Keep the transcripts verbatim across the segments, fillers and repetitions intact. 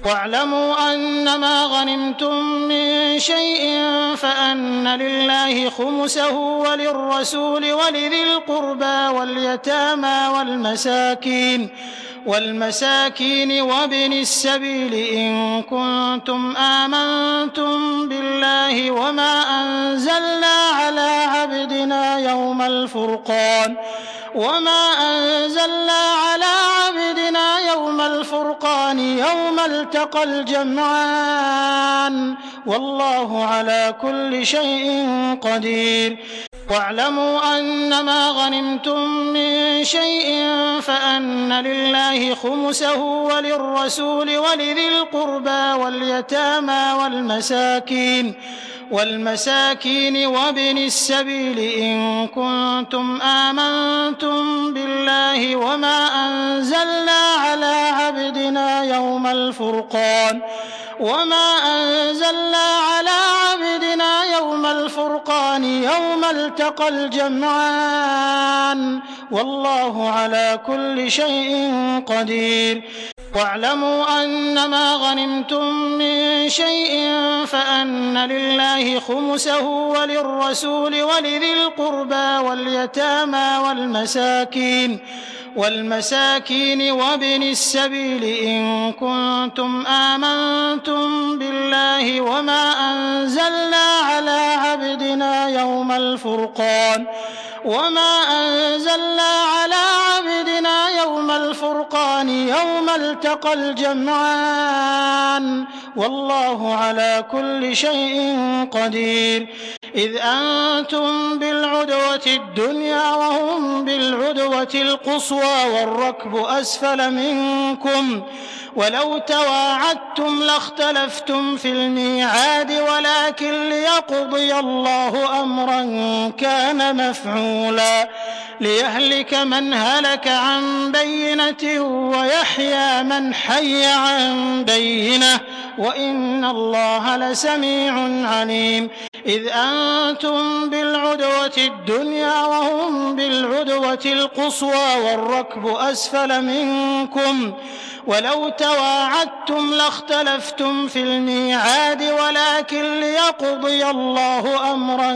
واعلموا أنما غنمتم من شيء فأن لله خمسه وللرسول ولذي القربى واليتامى والمساكين والمساكين وابن السبيل إن كنتم آمنتم بالله وما أنزلنا على عبدنا يوم الفرقان وما أنزلنا على عبدنا يوم الفرقان يوم التقى الجمعان والله على كل شيء قدير. واعلموا أنما غنمتم من شيء فأن لله خمسه وللرسول ولذي القربى واليتامى والمساكين والمساكين وابن السبيل إن كنتم آمنتم بالله وما أنزلنا على عبدنا يوم الفرقان وما أنزلنا على عبدنا يوم الفرقان يوم التقى الجمعان والله على كل شيء قدير. واعلموا أنما غنمتم من شيء فأن لله خمسه وللرسول ولذي القربى واليتامى والمساكين والمساكين وابن السبيل إن كنتم آمنتم بالله وما أنزلنا على عبدنا يوم الفرقان وما أنزلنا على عبدنا يوم الفرقان يوم التقى الجمعان والله على كل شيء قدير. إذ أنتم بالعدوة الدنيا وهم بالعدوة القصوى والركب أسفل منكم ولو تواعدتم لاختلفتم في الميعاد ولكن ليقضي الله أمرا كان مفعولا ليهلك من هلك عن بينة ويحيى من حي عن بينة وإن الله لسميع عليم. إذ أنتم بالعدوة الدنيا وهم بالعدوة القصوى والركب أسفل منكم ولو تواعدتم لاختلفتم في الميعاد ولكن ليقضي الله أمرا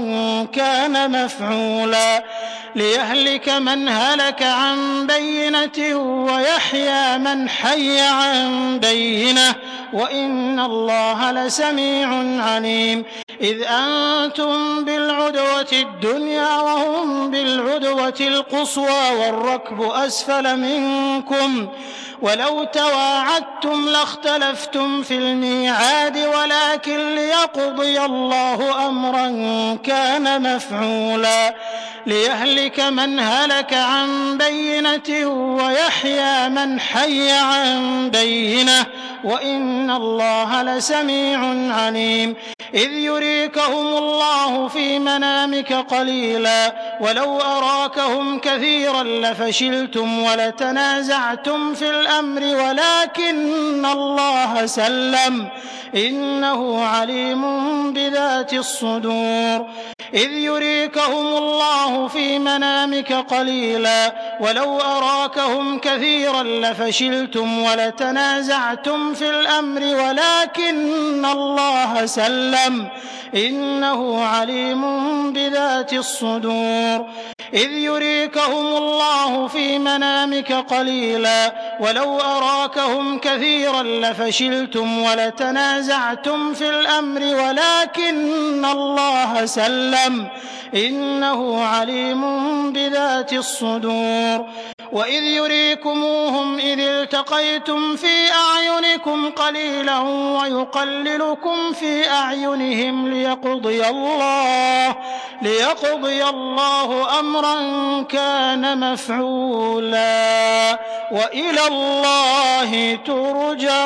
كان مفعولا ليهلك من هلك عن بينة ويحيى من حي عن بينة وإن الله لسميع عليم. إذ أنتم بالعدوة الدنيا وهم بالعدوة القصوى والركب أسفل منكم ولو تواعدتم لاختلفتم في الميعاد ولكن ليقضي الله أمرا كان مفعولا ليهلك من هلك عن بينة ويحيى من حي عن بينة وإن الله لسميع عليم. إذ يريكهم الله في منامك قليلا ولو أراكهم كثيرا لفشلتم ولتنازعتم في الأمر ولكن الله سلم إنه عليم بذات الصدور. إذ يريكهم الله في منامك قليلا ولو أراكهم كثيرا لفشلتم ولتنازعتم في الأمر ولكن الله سلم إنه عليم بذات الصدور. إذ يريكهم الله في منامك قليلا ولو أراكهم كثيرا لفشلتم ولتنازعتم في الأمر ولكن الله سلم إنه عليم بذات الصدور. وإذ يريكموهم إذ التقيتم في أعينكم قليلا ويقللكم في أعينهم ليقضي الله ليقضي الله أمرا كان مفعولا وإلى الله ترجع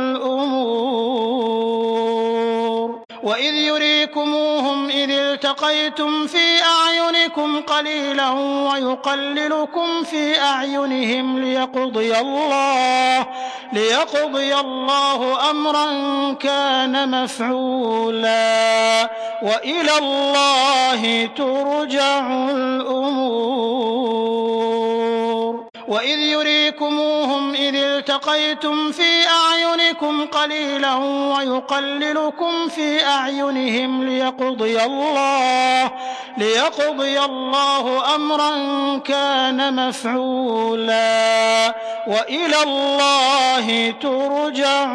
الأمور. وإذ يريكموهم إذ التقيتم في أعينكم قليلا ويقللكم في أعينهم ليقضي الله ليقضي الله أمرا كان مفعولا وإلى الله ترجع الأمور. وإذ يريكموهم إذ التقيتم في أعينكم قليلا ويقللكم في أعينهم ليقضي الله ليقضي الله أمرا كان مفعولا وإلى الله ترجع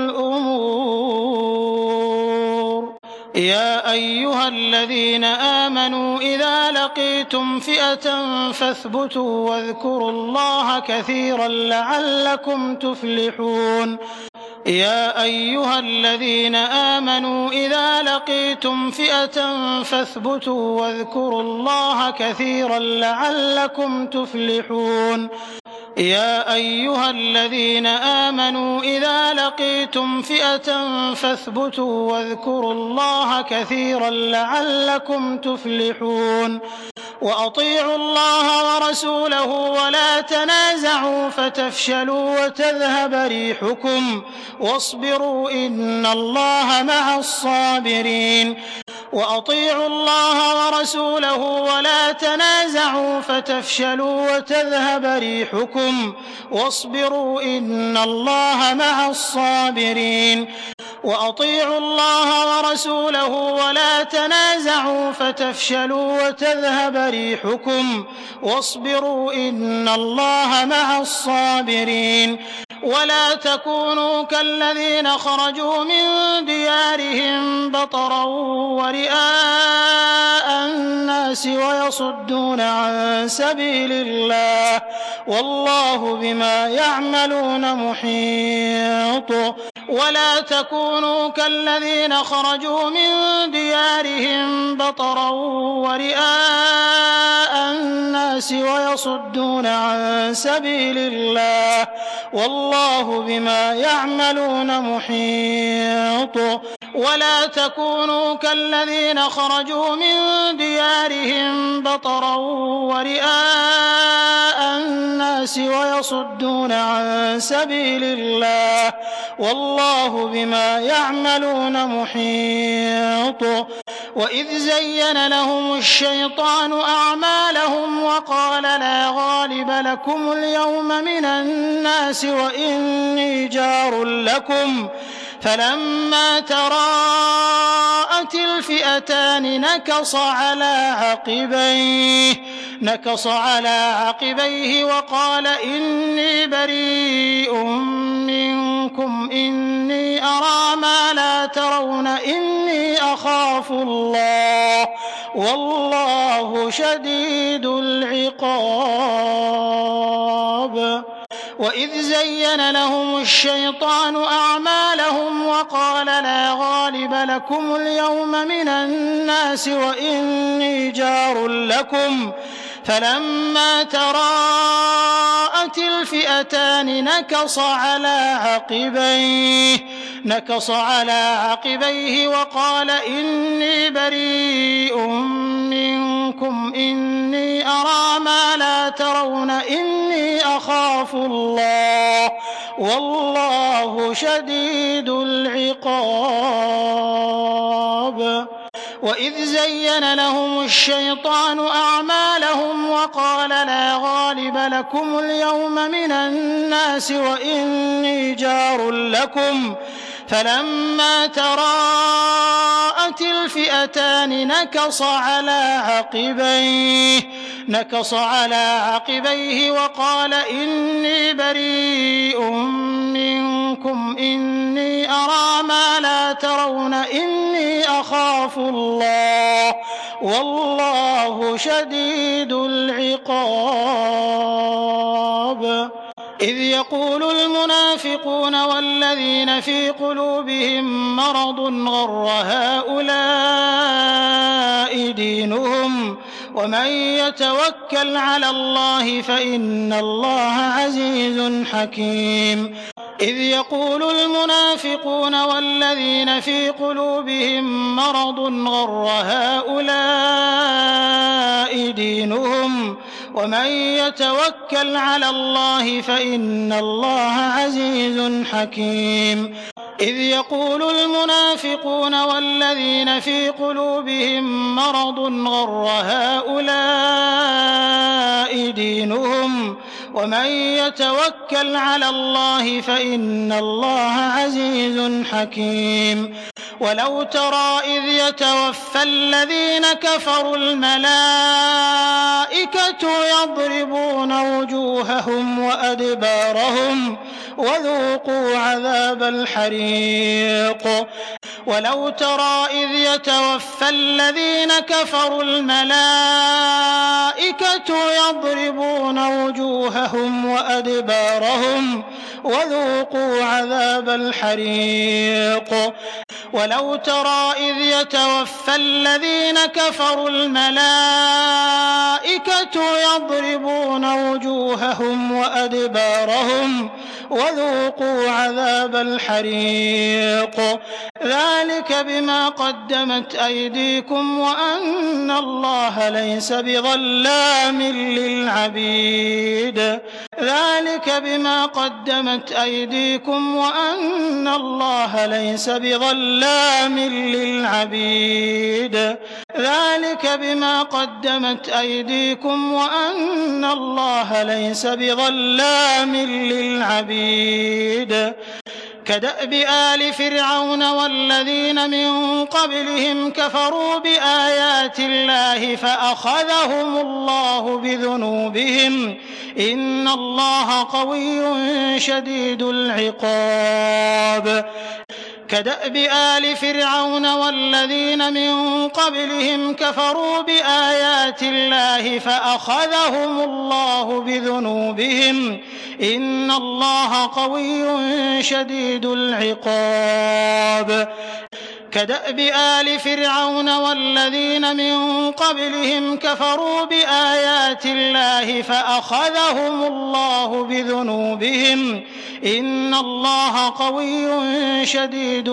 الأمور. يا أيها الذين آمنوا إذا لقيتم فئة فاثبتوا واذكروا الله كثيرا لعلكم تفلحون. يا أيها الذين آمنوا إذا لقيتم فئة فاثبتوا واذكروا الله كثيرا لعلكم تفلحون. يا أيها الذين آمنوا إذا لقيتم فئة فاثبتوا واذكروا الله كثيرا لعلكم تفلحون. وأطيعوا الله ورسوله ولا تنازعوا فتفشلوا وتذهب ريحكم واصبروا إن الله مع الصابرين. وأطيعوا الله ورسوله ولا تنازعوا فتفشلوا وتذهب ريحكم واصبروا إن الله مع الصابرين. وأطيعوا الله ورسوله ولا تنازعوا فتفشلوا وتذهب ريحكم واصبروا إن الله مع الصابرين. ولا تكونوا كالذين خرجوا من ديارهم بطرا ورئاء الناس ويصدون عن سبيل الله والله بما يعملون محيط. ولا تكونوا كالذين خرجوا من ديارهم بطرا ورئاء الناس ويصدون عن سبيل الله والله بما يعملون محيط. ولا تكونوا كالذين خرجوا من ديارهم بطرا ورئاء الناس ويصدون عن سبيل الله والله بما يعملون محيط. وإذ زين لهم الشيطان أعمالهم وقال لا غالب لكم اليوم من الناس وإني جار لكم فلما تراءت الفئتان نكص على عقبيه نكص على عقبيه وقال إني بريء منكم إني أرى ما لا ترون إني أخاف الله والله شديد العقاب. وإذ زين لهم الشيطان أعمالهم وقال لا غالب لكم اليوم من الناس وإني جار لكم فلما تراءت الفئتان نكص على عقبيه نكص على عقبيه وقال إني بريء منكم إني أرى ما لا ترون إني أخاف الله والله شديد العقاب. وإذ زين لهم الشيطان أعمالهم وقال لا غالب لكم اليوم من الناس وإني جار لكم فلما تراءت الفئتان نكص على عقبيه نكص على عقبيه وقال إني بريء منكم إني أرى ما لا ترون إني أخاف الله والله شديد العقاب. إذ يقول المنافقون والذين في قلوبهم مرض غر هؤلاء دينهم ومن يتوكل على الله فإن الله عزيز حكيم. إذ يقول المنافقون والذين في قلوبهم مرض غر هؤلاء دينهم ومن يتوكل على الله فإن الله عزيز حكيم. إذ يقول المنافقون والذين في قلوبهم مرض غر هؤلاء دينهم ومن يتوكل على الله فإن الله عزيز حكيم ولو ترى إذ يتوفى الذين كفروا الملائكة يضربون وجوههم وأدبارهم وذوقوا عذاب الحريق ولو ترى إذ يتوفى الذين كفروا الملائكة يضربون وجوههم وأدبارهم وذوقوا عذاب الحريق ولو ترى إذ يتوفى الذين كفروا الملائكة يضربون وجوههم وأدبارهم وذوقوا عذاب الحريق ذلك بما قدمت أيديكم وأن الله ليس بظلام للعبيد ذلك بما قدمت أيديكم وأن الله ليس بظلام للعبيد ذلك بما قدمت أيديكم وأن الله ليس بظلام للعبيد كدأب آل فرعون والذين من قبلهم كفروا بآيات الله فأخذهم الله بذنوبهم إن الله قوي شديد العقاب كدأب آل فرعون والذين من قبلهم كفروا بآيات الله فأخذهم الله بذنوبهم إن الله قوي شديد العقاب كدأب آل فرعون والذين من قبلهم كفروا بآيات الله فأخذهم الله بذنوبهم إن الله قوي شديد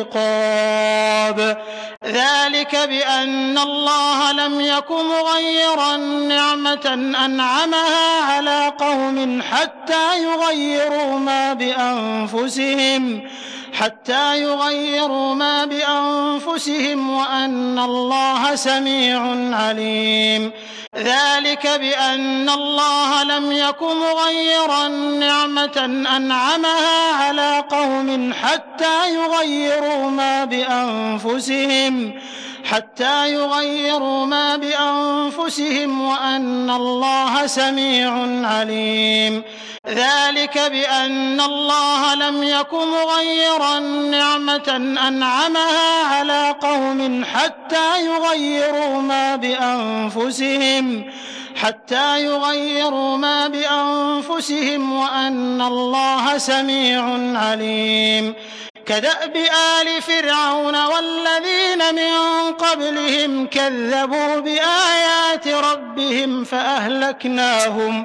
العقاب ذلك بأن الله لم يك مغيرا نعمة أنعمها على قوم حتى يغيروا ما بأنفسهم حتى يغيروا ما بأنفسهم وأن الله سميع عليم ذلك بأن الله لم يك مغيرا نعمة أنعمها على قوم حتى يغيروا ما بأنفسهم حتى يغيروا ما بأنفسهم وأن الله سميع عليم ذلك بأن الله لم يك مغيرا نعمة أنعمها على قوم حتى يغيروا ما بأنفسهم حتى يغيروا ما بأنفسهم وأن الله سميع عليم كدأب آل فرعون والذين من قبلهم كذبوا بآيات ربهم فأهلكناهم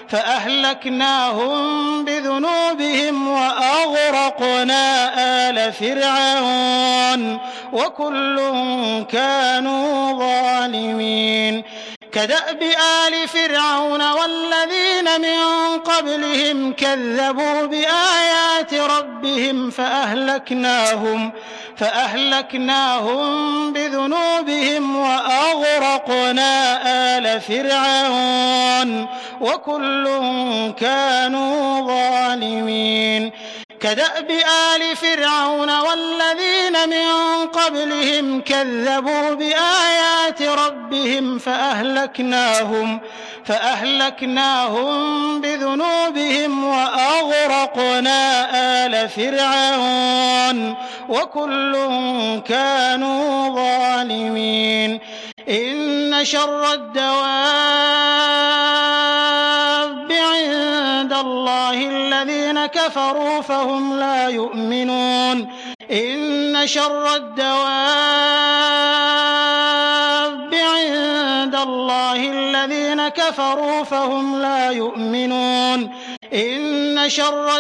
فأهلكناهم بذنوبهم وأغرقنا آل فرعون وكل كانوا ظالمين كدأب آل فرعون والذين من قبلهم كذبوا بآيات ربهم فأهلكناهم فأهلكناهم بذنوبهم وأغرقنا آل فرعون وكل كانوا ظالمين كدأب آل فرعون والذين من قبلهم كذبوا بآيات ربهم فأهلكناهم فأهلكناهم بذنوبهم وأغرقنا آل فرعون وكل كانوا ظالمين إن شر الدواب عند الله الذين كفروا فهم لا يؤمنون إن شر الدواب عند الله الذين كفروا فهم لا يؤمنون إن شر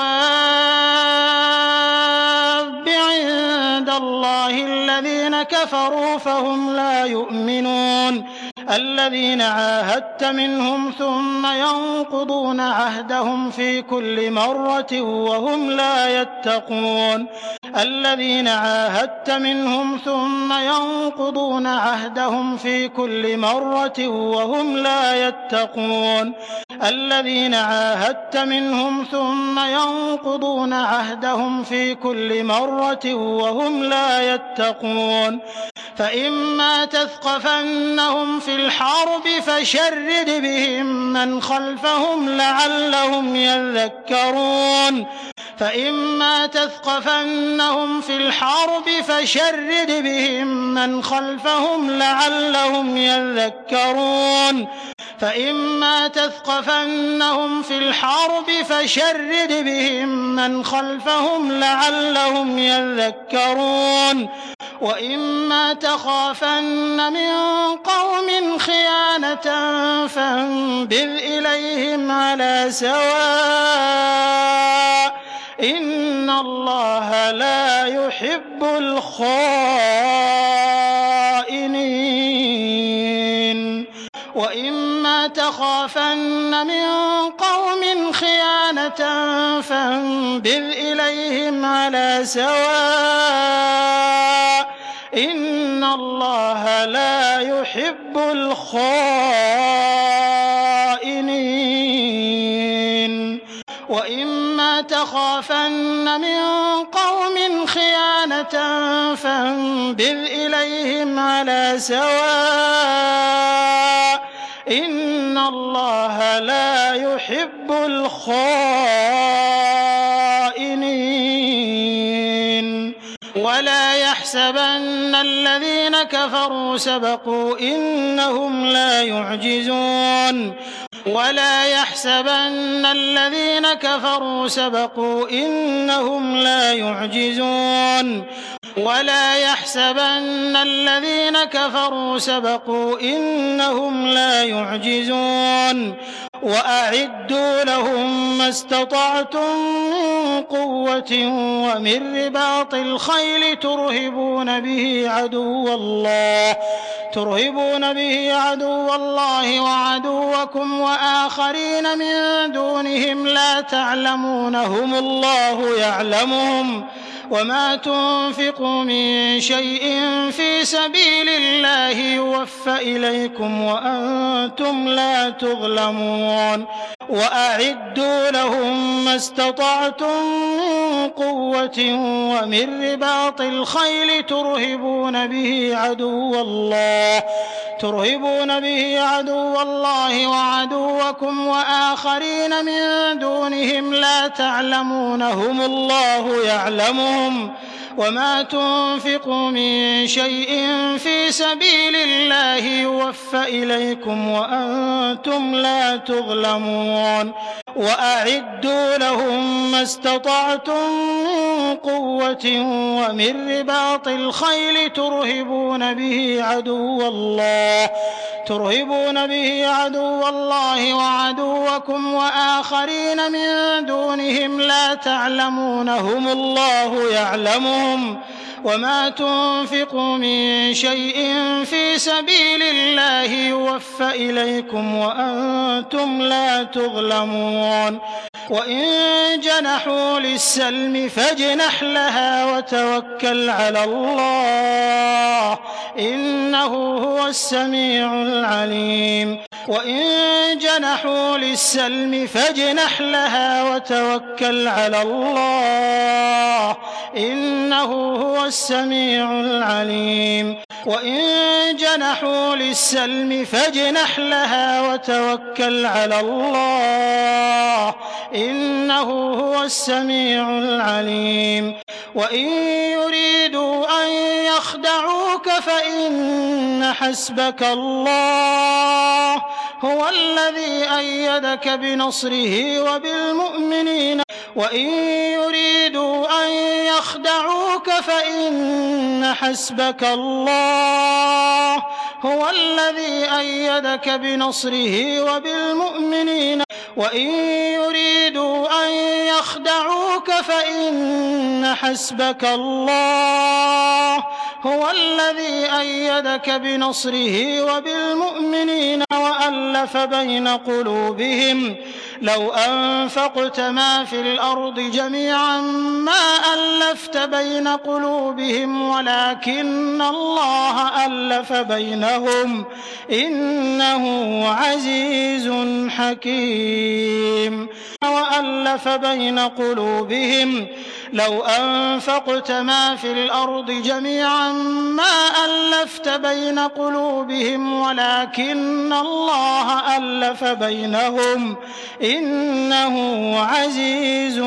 الدواب عند الله الذين كفروا فهم لا يؤمنون الذين عاهدت منهم ثم ينقضون عهدهم في كل مرة وهم لا يتقون الذين عاهدت منهم ثم ينقضون عهدهم في كل مرة وهم لا يتقون الذين عاهدت منهم ثم ينقضون عهدهم في كل مرة وهم لا يتقون فإما تثقفنهم في الحرب فشرد بهم من خلفهم لعلهم يذكرون فإما تثقفنهم في الحرب فشرد بهم من خلفهم لعلهم يذكرون فإما تثقفنهم في الحرب فشرد بهم من خلفهم لعلهم يذكرون وإما تخافن من قوم خيانة فانبذ إليهم على سواء إن الله لا يحب الخائنين وإما تخافن من قوم خيانة فانبذ إليهم على سواء إن الله لا يحب الخائنين وإما تخافن من قوم خيانة فانبذ إليهم على سواء إن الله لا يحب الخائنين ولا يحسبن الذين كفروا سبقوا إنهم لا يعجزون ولا يحسبن الذين كفروا سبقوا إنهم لا يعجزون ولا يحسبن الذين كفروا سبقوا إنهم لا يعجزون وأعدوا لهم ما استطعتم من قوة ومن رباط الخيل ترهبون به عدو الله ترهبون به عدو الله وعدوكم وآخرين من دونهم لا تعلمونهم الله يعلمهم وما تنفقوا من شيء في سبيل الله يوفى إليكم وأنتم لا تظلمون وأعدوا لهم ما استطعتم من قوة ومن رباط الخيل ترهبون به عدو الله ترهبون به عدو الله وعدوكم وآخرين من دونهم لا تعلمونهم الله يعلمهم وما تنفقوا من شيء في سبيل الله يوفى إليكم وأنتم لا تظلمون وأعدوا لهم ما استطعتم من قوة ومن رباط الخيل ترهبون به عدو الله ترهبون به عدو الله وعدوكم وآخرين من دونهم لا تعلمونهم الله يعلمهم وما تنفقوا من شيء في سبيل الله يوفى إليكم وأنتم لا تظلمون وإن جنحوا للسلم فاجنح لها وتوكل على الله إنه هو السميع العليم وإن جنحوا للسلم فاجنح لها وتوكل على الله إنه هو السميع العليم وإن جنحوا للسلم فاجنح لها وتوكل على الله إنه هو السميع العليم وإن يريدوا أن يخدعوك فإن حسبك الله هو الذي أيدك بنصره وبالمؤمنين وإن يريدوا أن يخدعوك فإن حسبك الله هو الذي أيدك بنصره وبالمؤمنين وإن يريدوا أن يخدعوك فإن حسبك الله هو الذي أيدك بنصره وبالمؤمنين وألف بين قلوبهم لو أنفقت ما في الأرض جميعا ما ألفت بين قلوبهم ولكن الله ألف بينهم إنه عزيز حكيم وألف بين قلوبهم لو أنفقت ما في الأرض جميعا ما ألفت بين قلوبهم ولكن الله ألف بينهم إنه عزيز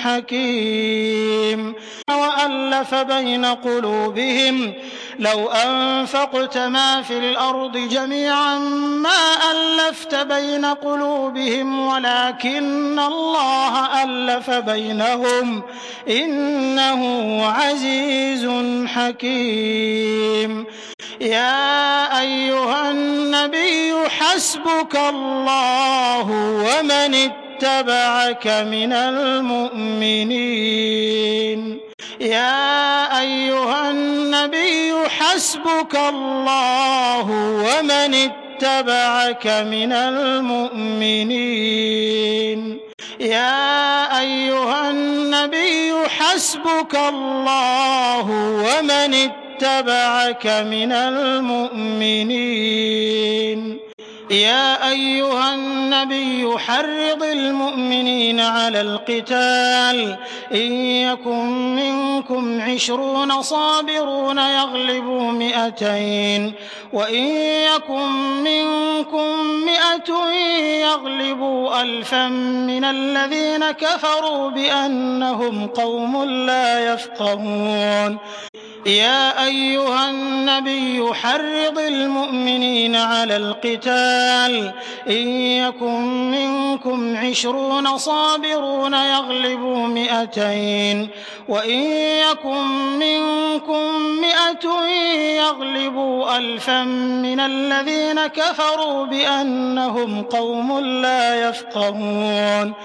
حكيم وألف بين قلوبهم لو أنفقت ما في الأرض جميعا ما ألفت بين قلوبهم ولكن الله ألف بينهم إنه عزيز حكيم يا أيها النبي حسبك الله ومن اتبعك من المؤمنين يا أيها النبي حسبك الله ومن اتبعك من المؤمنين يا أيها النبي حسبك الله ومن اتبعك من المؤمنين يا أيها النبي حرض المؤمنين على القتال إن يكن منكم عشرون صابرون يغلبوا مئتين وإن يكن منكم مئة يغلبوا ألفا من الذين كفروا بأنهم قوم لا يفقهون يا أيها النبي حرض المؤمنين على القتال إن يكن منكم عشرون صابرون يغلبوا مئتين وإن يكن منكم مئة يغلبوا ألفا من الذين كفروا بأنهم قوم لا يفقهون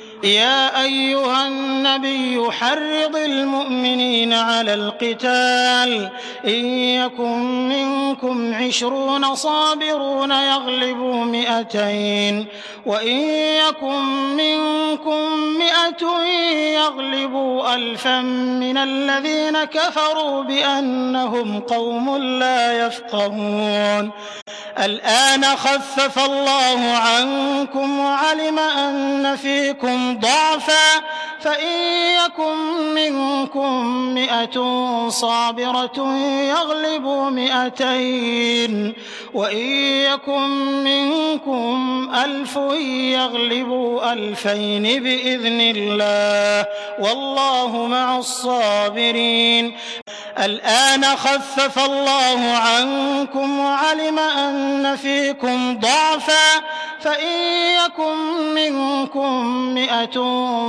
يا أيها النبي حرض المؤمنين على القتال إن يكن منكم عشرون صابرون يغلبوا مئتين وإن يكن منكم مئة يغلبوا ألفا من الذين كفروا بأنهم قوم لا يفقهون الآن خفف الله عنكم وعلم أن فيكم ضعفا فإن يكن منكم مئة صابرة يغلبوا مئتين وإن يكن منكم ألف يغلبوا ألفين بإذن الله والله مع الصابرين الآن خفف الله عنكم وعلم أن فيكم ضعفا فإن يكن منكم مئة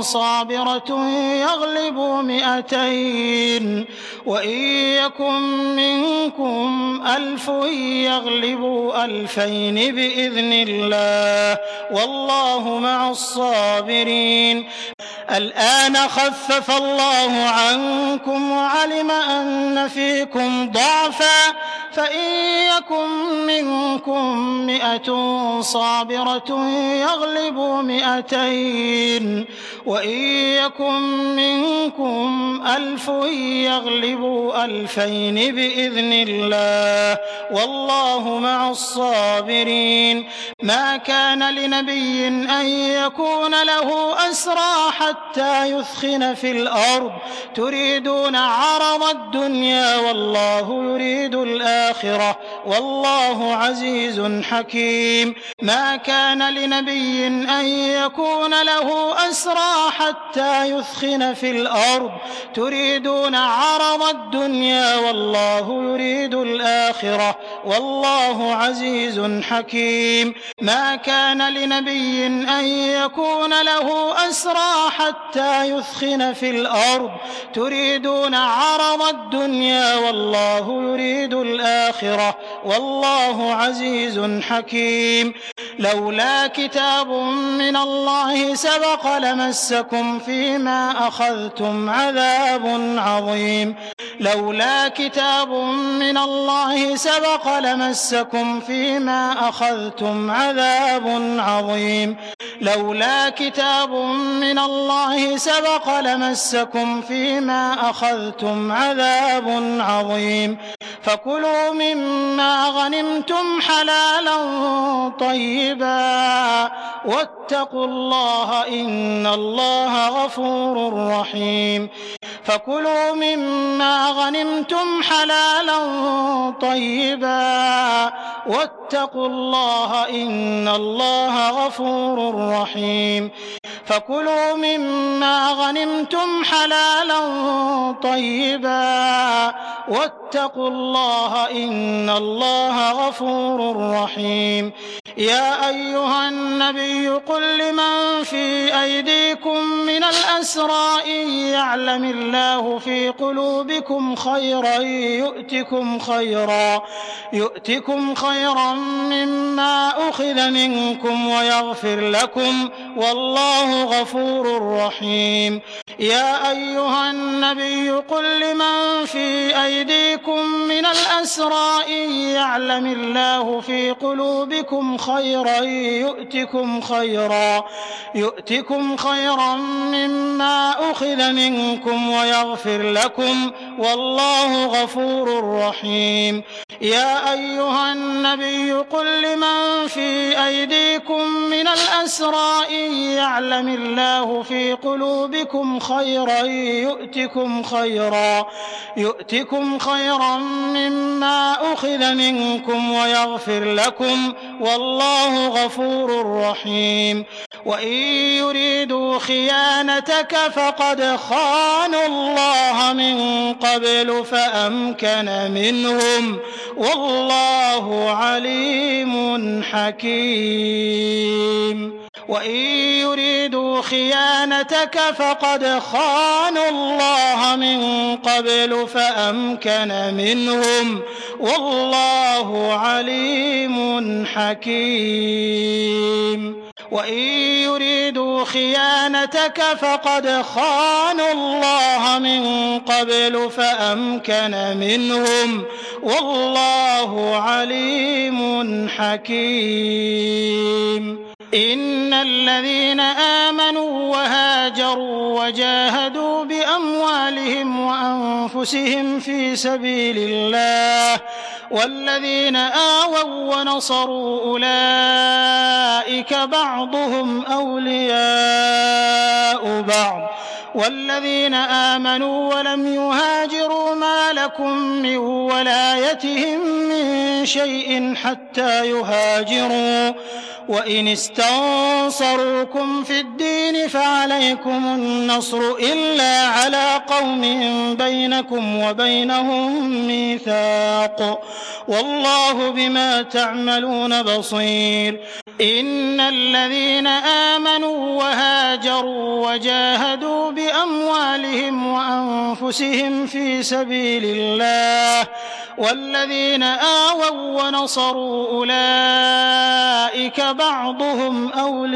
صابرة يغلبوا مئتين وإن يكن منكم ألف يغلبوا ألفين بإذن الله والله مع الصابرين الآن خفف الله عنكم وعلم أن فيكم ضعفا فإن يكن منكم مئة صابرة يغلبوا مئتين وإن يكن منكم ألف يغلبوا ألفين بإذن الله والله مع الصابرين ما كان لنبي أن يكون له أسرى حتى يثخن في الأرض تريدون عرض الدنيا والله يريد الآخرة والله عزيز حكيم ما كان لنبي أن يكون له أسرى حتى يثخن في الأرض تريدون عرض الدنيا والله يريد الآخرة والله عزيز حكيم ما كان لنبي أن يكون له أسرى حتى يثخن في الأرض تريدون عرض الدنيا والله يريد الآخرة والله عزيز حكيم لولا كتاب من الله سبق لمسكم فيما أخذتم عذاب عظيم لولا كتاب من الله سبق لمسكم فيما أخذتم عذاب عظيم لولا كتاب من الله سبق لمسكم فيما أخذتم عذاب عظيم فكلوا مما غنمتم حلالا طيبا واتقوا الله إن الله غفور رحيم فكلوا مما غنمتم حلالا طيبا واتقوا الله إن الله غفور رحيم فكلوا مما غنمتم حلالا طيبا واتقوا الله إن الله غفور رحيم يا أيها النبي قل لمن في أيديكم من الأسرى إن يعلم الله في قلوبكم خيرا يؤتكم خيرا يؤتكم خيرا مما أخذ منكم ويغفر لكم والله غفور رحيم يا أيها النبي قل لمن في أيديكم من الأسرى إن يعلم الله في قلوبكم خيرا يؤتكم خيرا يؤتكم خيرا مما أخذ منكم ويغفر لكم والله غفور رحيم يا أيها النبي قل لمن في أيديكم من الأسرى إن يعلم الله في قلوبكم خيرا يؤتكم خيرا يؤتكم خيرا مما أخذ منكم ويغفر لكم والله غفور رحيم وإن يريدوا خيانتك فقد خانوا الله من قبل فأمكن منهم والله عليم حكيم وإن يريدوا خيانتك فقد خانوا الله من قبل فأمكن منهم والله عليم حكيم وإن يريدوا خيانتك فقد خانوا الله من قبل فأمكن منهم والله عليم حكيم إن الذين آمنوا وهاجروا وجاهدوا بأموالهم وأنفسهم في سبيل الله والذين آووا ونصروا أولئك بعضهم أولياء بعض والذين آمنوا ولم يهاجروا ما لكم من ولايتهم من شيء حتى يهاجروا وإن استنصروكم في الدين فعليكم النصر إلا على قوم بينكم وبينهم ميثاق والله بما تعملون بصير إن الذين آمنوا وهاجروا وجاهدوا بأموالهم وأنفسهم في سبيل الله والذين آووا ونصروا أولئك بعضهم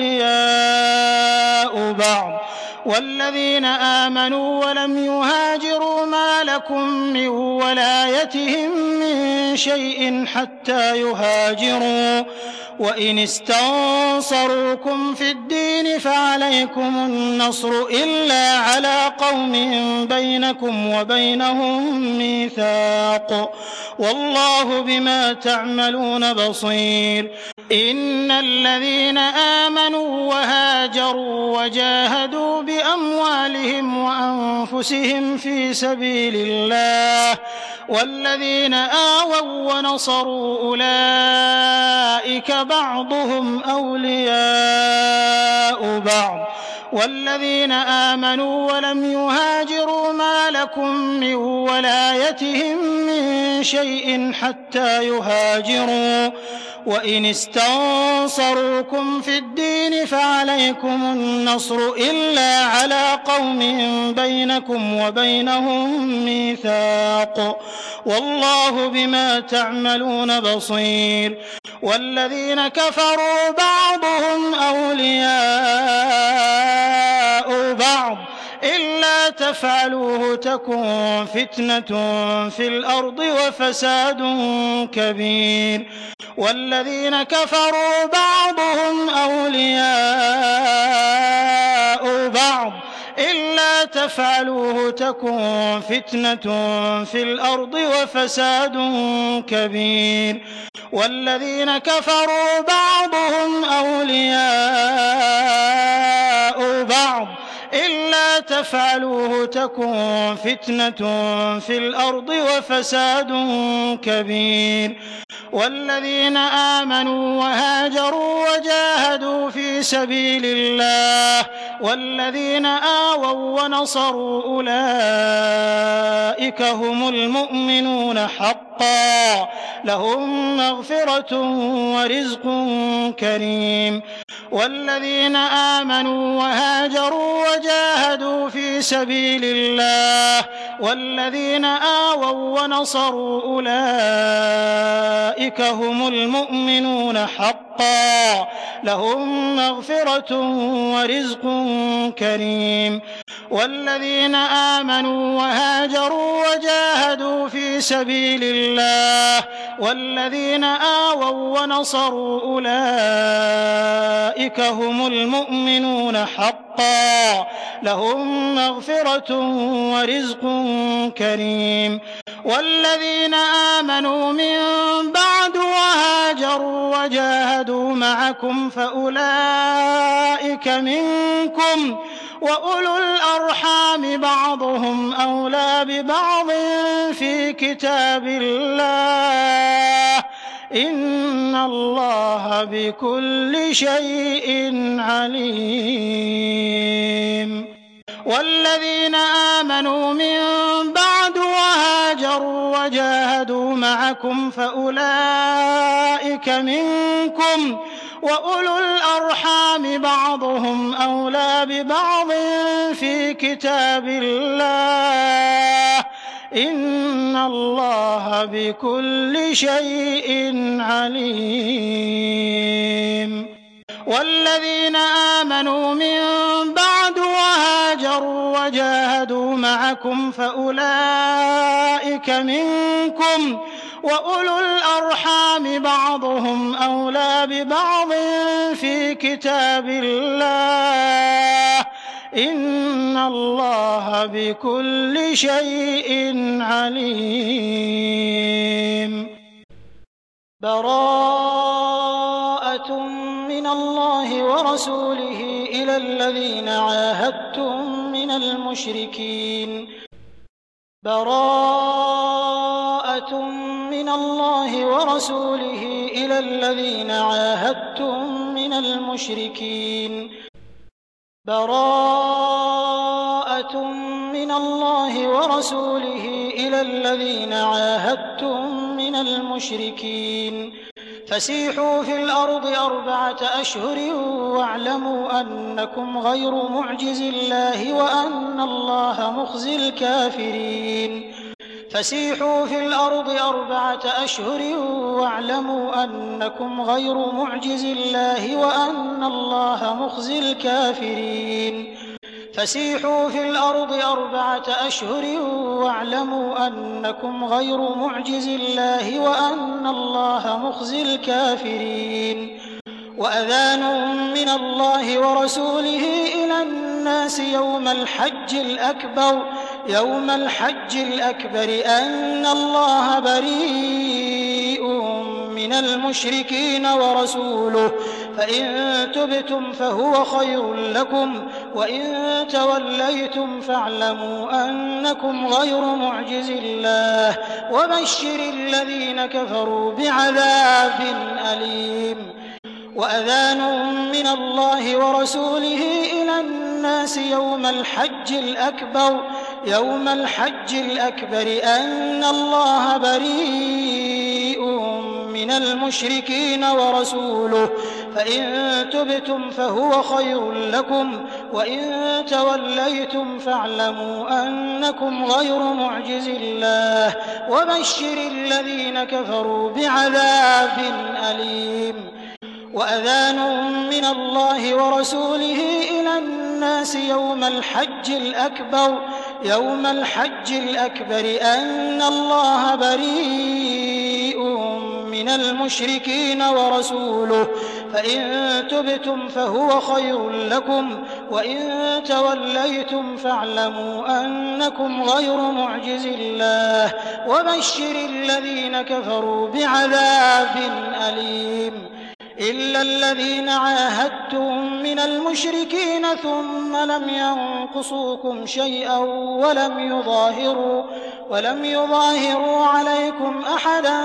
أولياء بعض والذين آمنوا ولم يهاجروا ما لكم من ولايتهم من شيء حتى يهاجروا وإن استنصروكم في الدين فعليكم النصر إلا على قوم بينكم وبينهم ميثاق والله بما تعملون بصير إن الذين آمنوا وهاجروا وجاهدوا بأموالهم وأنفسهم في سبيل الله والذين آووا ونصروا أولئك بعضهم أولياء بعض والذين آمنوا ولم يهاجروا ما لكم من ولايتهم من شيء حتى يهاجروا وإن استنصروكم في الدين فعليكم النصر إلا على قوم بينكم وبينهم ميثاق والله بما تعملون بصير والذين كفروا بعضهم أولياء بعض إلا تفعلوه تكن فتنة في الأرض وفساد كبير والذين كفروا بعضهم أولياء بعض إلا تفعلوه تكن فتنة في الأرض وفساد كبير والذين كفروا بعضهم أولياء بعض إلا تفعلوه تكن فتنة في الأرض وفساد كبير والذين آمنوا وهاجروا وجاهدوا في سبيل الله والذين آووا ونصروا أولئك هم المؤمنون حقا لهم مغفرة ورزق كريم والذين آمنوا وهاجروا وجاهدوا في سبيل الله والذين آووا ونصروا أولئك هم المؤمنون حقا لهم مغفرة ورزق كريم والذين آمنوا وهاجروا وجاهدوا في سبيل الله والذين آووا ونصروا أولئك هم المؤمنون حقا لهم مغفرة ورزق كريم والذين آمنوا من بعد وهاجروا وجاهدوا معكم فأولئك منكم وأولو الأرحام بعضهم أولى ببعض في كتاب الله إن الله بكل شيء عليم والذين آمنوا من بعد وهاجروا وجاهدوا معكم فأولئك منكم وأولو الأرحام بعضهم أولى ببعض في كتاب الله إن الله بكل شيء عليم والذين آمنوا من بعد وهاجروا وجاهدوا معكم فأولئك منكم وأولو الأرحام بعضهم أولى ببعض في كتاب الله إن الله بكل شيء عليم براءة من الله ورسوله إلى الذين عاهدتم من المشركين براءة من الله ورسوله إلى الذين عاهدتم من المشركين براءة من الله ورسوله إلى الذين عاهدتم من المشركين فسيحوا في الأرض أربعة أشهر واعلموا أنكم غير معجز الله وأن الله مخزي الكافرين فسيحوا في الأرض أربعة أشهر واعلموا أنكم غير معجز الله وأن الله مخزي الكافرين فسيحوا في الأرض أربعة أشهر واعلموا أنكم غير معجز الله وأن الله مخزي الكافرين وأذان من الله ورسوله إلى الناس يوم الحج الأكبر يوم الحج الأكبر أن الله بريء من المشركين ورسوله فإن تبتم فهو خير لكم وإن توليتم فاعلموا أنكم غير معجز الله وبشر الذين كفروا بعذاب أليم وأذان من الله ورسوله إلى الناس يوم الحج الأكبر يوم الحج الأكبر أن الله بريء من المشركين ورسوله فإن تبتم فهو خير لكم وإن توليتم فاعلموا أنكم غير معجز الله وبشر الذين كفروا بعذاب أليم. وأذان من الله ورسوله إلى الناس يوم الحج الأكبر يوم الحج الأكبر أن الله بريء من المشركين ورسوله فإن تبتم فهو خير لكم وإن توليتم فاعلموا أنكم غير معجز الله وبشر الذين كفروا بعذاب أليم. إلا الذين عاهدتم من المشركين ثم لم ينقصوكم شيئا ولم يظاهروا ولم يظاهروا عليكم أحدا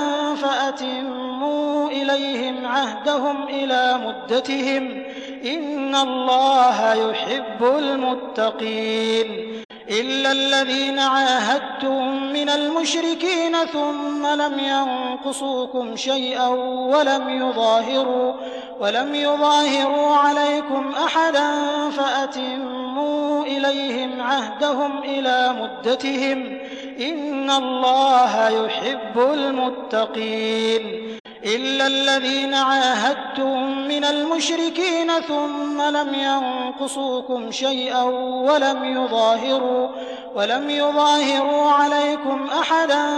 فأتموا إليهم عهدهم إلى مدتهم إن الله يحب المتقين. إلا الذين عاهدتم من المشركين ثم لم ينقصوكم شيئا ولم يظاهروا ولم يظاهروا عليكم أحدا فأتموا إليهم عهدهم إلى مدتهم إن الله يحب المتقين. إلا الذين عاهدتم من المشركين ثم لم ينقصوكم شيئا ولم يظاهروا ولم يظاهروا عليكم أحدا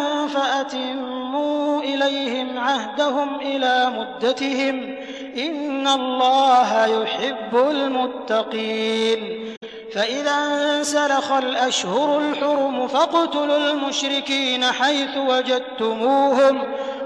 فأتموا إليهم عهدهم إلى مدتهم إن الله يحب المتقين. فإذا انسلخ الأشهر الحرم فاقتلوا المشركين حيث وجدتموهم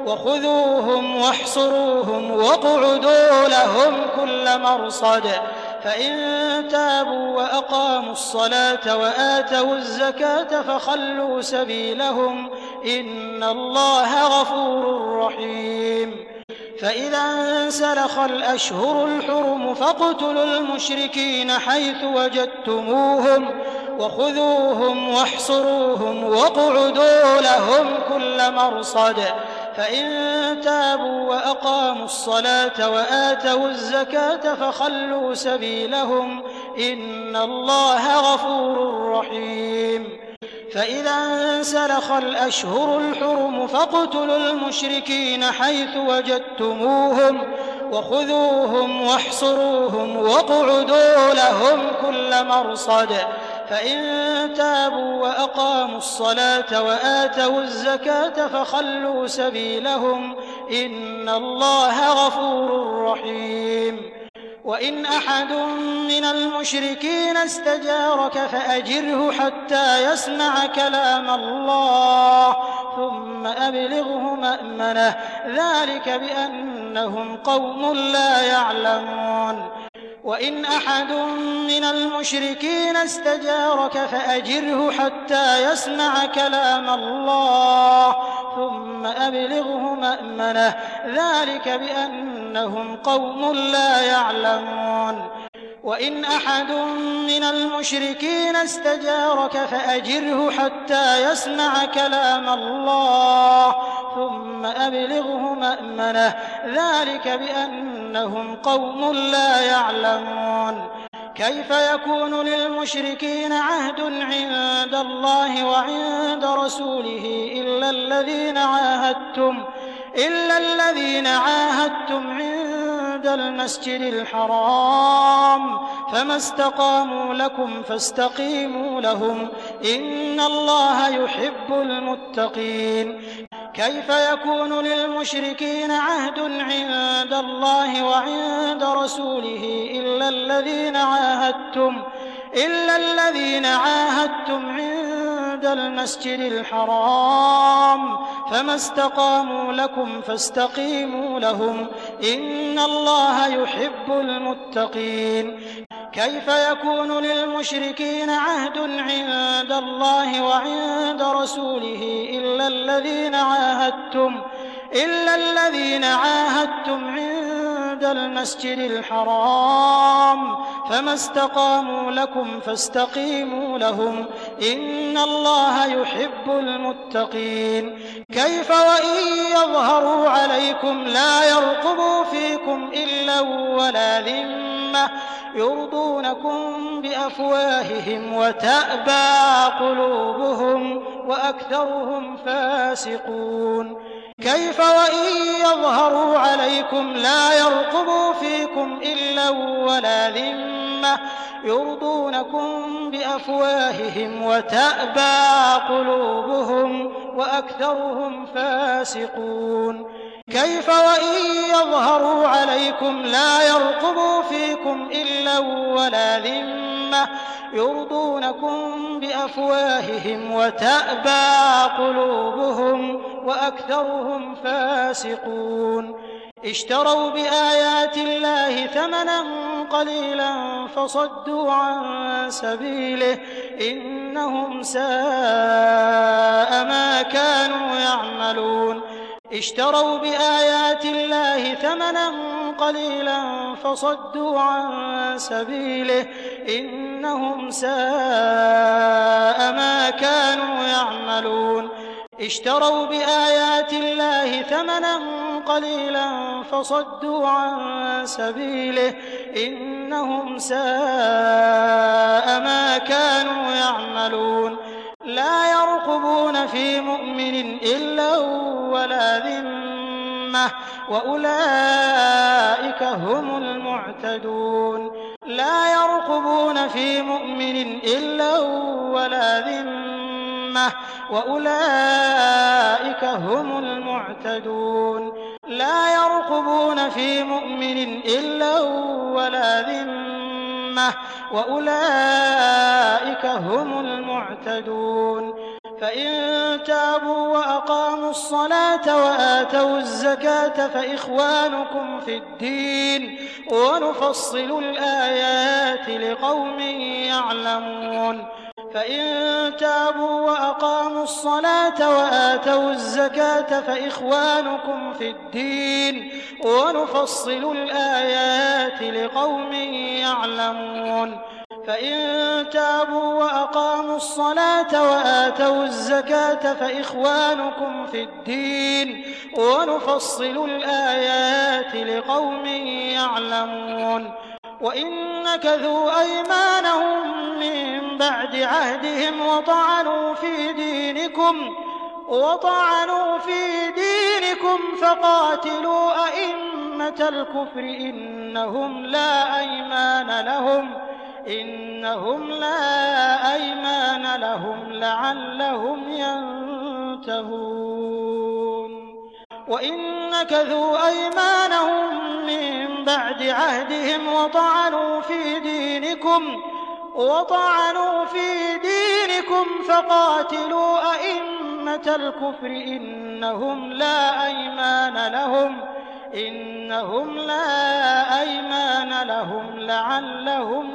وخذوهم واحصروهم واقعدوا لهم كل مرصد فإن تابوا وأقاموا الصلاة وآتوا الزكاة فخلوا سبيلهم إن الله غفور رحيم. فإذا انسلخ الأشهر الحرم فاقتلوا المشركين حيث وجدتموهم وخذوهم واحصروهم واقعدوا لهم كل مرصد فإن تابوا وأقاموا الصلاة وآتوا الزكاة فخلوا سبيلهم إن الله غفور رحيم. فإذا انسلخ الأشهر الحرم فاقتلوا المشركين حيث وجدتموهم وخذوهم واحصروهم واقعدوا لهم كل مرصد فإن تابوا وأقاموا الصلاة وآتوا الزكاة فخلوا سبيلهم إن الله غفور رحيم. وإن أحد من المشركين استجارك فأجره حتى يسمع كلام الله ثم أبلغه مأمنه ذلك بأنهم قوم لا يعلمون. وإن أحد من المشركين استجارك فأجره حتى يسمع كلام الله ثم أبلغه مأمنه ذلك بأنهم قوم لا يعلمون. وإن أحد من المشركين استجارك فأجره حتى يسمع كلام الله ثم أبلغه مأمنه ذلك بأنهم قوم لا يعلمون. كيف يكون للمشركين عهد عند الله وعند رسوله إلا الذين عاهدتم إلا الذين عاهدتم عند المسجد الحرام فما استقاموا لكم فاستقيموا لهم إن الله يحب المتقين. كيف يكون للمشركين عهد عند الله وعند رسوله إلا الذين عاهدتم إلا الذين عاهدتم عند المسجد الحرام فما استقاموا لكم فاستقيموا لهم إن الله يحب المتقين. كيف يكون للمشركين عهد عند الله وعند رسوله إلا الذين عاهدتم إلا الذين عاهدتم عند عند المسجد الحرام فما استقاموا لكم فاستقيموا لهم إن الله يحب المتقين كيف وإن يظهروا عليكم لا يرقبوا فيكم إلا ولا ذمة يرضونكم بأفواههم وتأبى قلوبهم وأكثرهم فاسقون كيف وإن يظهروا عليكم لا يرقبوا فيكم إلا ولا ذمة يرضونكم بأفواههم وتأبى قلوبهم وأكثرهم فاسقون كيف وإن يظهروا عليكم لا يرقبوا فيكم إلا ولا ذمة يرضونكم بأفواههم وتأبى قلوبهم وأكثرهم فاسقون اشتروا بآيات الله ثمنا قليلا فصدوا عن سبيله إنهم ساء ما كانوا يعملون اشتروا بآيات الله ثمنا قليلا فصدوا عن سبيله إنهم ساء ما كانوا يعملون اشتروا بآيات الله ثمنا قليلا فصدوا عن سبيله إنهم ساء ما كانوا يعملون لا يرقبون في مؤمن إلا ولا ذمة وأولئك هم المعتدون لا يرقبون في مؤمن إلا ولا ذمة وأولئك هم المعتدون لا يرقبون في مؤمن إلا ولا ذمة وأولئك هم المعتدون فإن تابوا وأقاموا الصلاة وآتوا الزكاة فإخوانكم في الدين ونفصل الآيات لقوم يعلمون فإن تابوا وأقاموا الصلاة وآتوا الزكاة فإخوانكم في الدين ونفصل الآيات لقوم يعلمون فإن تابوا وأقاموا الصلاة وآتوا الزكاة فإخوانكم في الدين ونفصل الآيات لقوم يعلمون وإن نكثوا أيمانهم من بعد عهدهم وطعنوا في دينكم وطعنوا في دينكم فقاتلوا أئمة الكفر إنهم لا أيمان لهم إنهم لا أيمان لهم لعلهم ينتهون وإن نكثوا أيمانهم من بعد عهدهم وطعنوا في دينكم وطعنوا في دينكم فقاتلوا أئمة الكفر إنهم لا أيمان لهم إنهم لا أيمان لهم لعلهم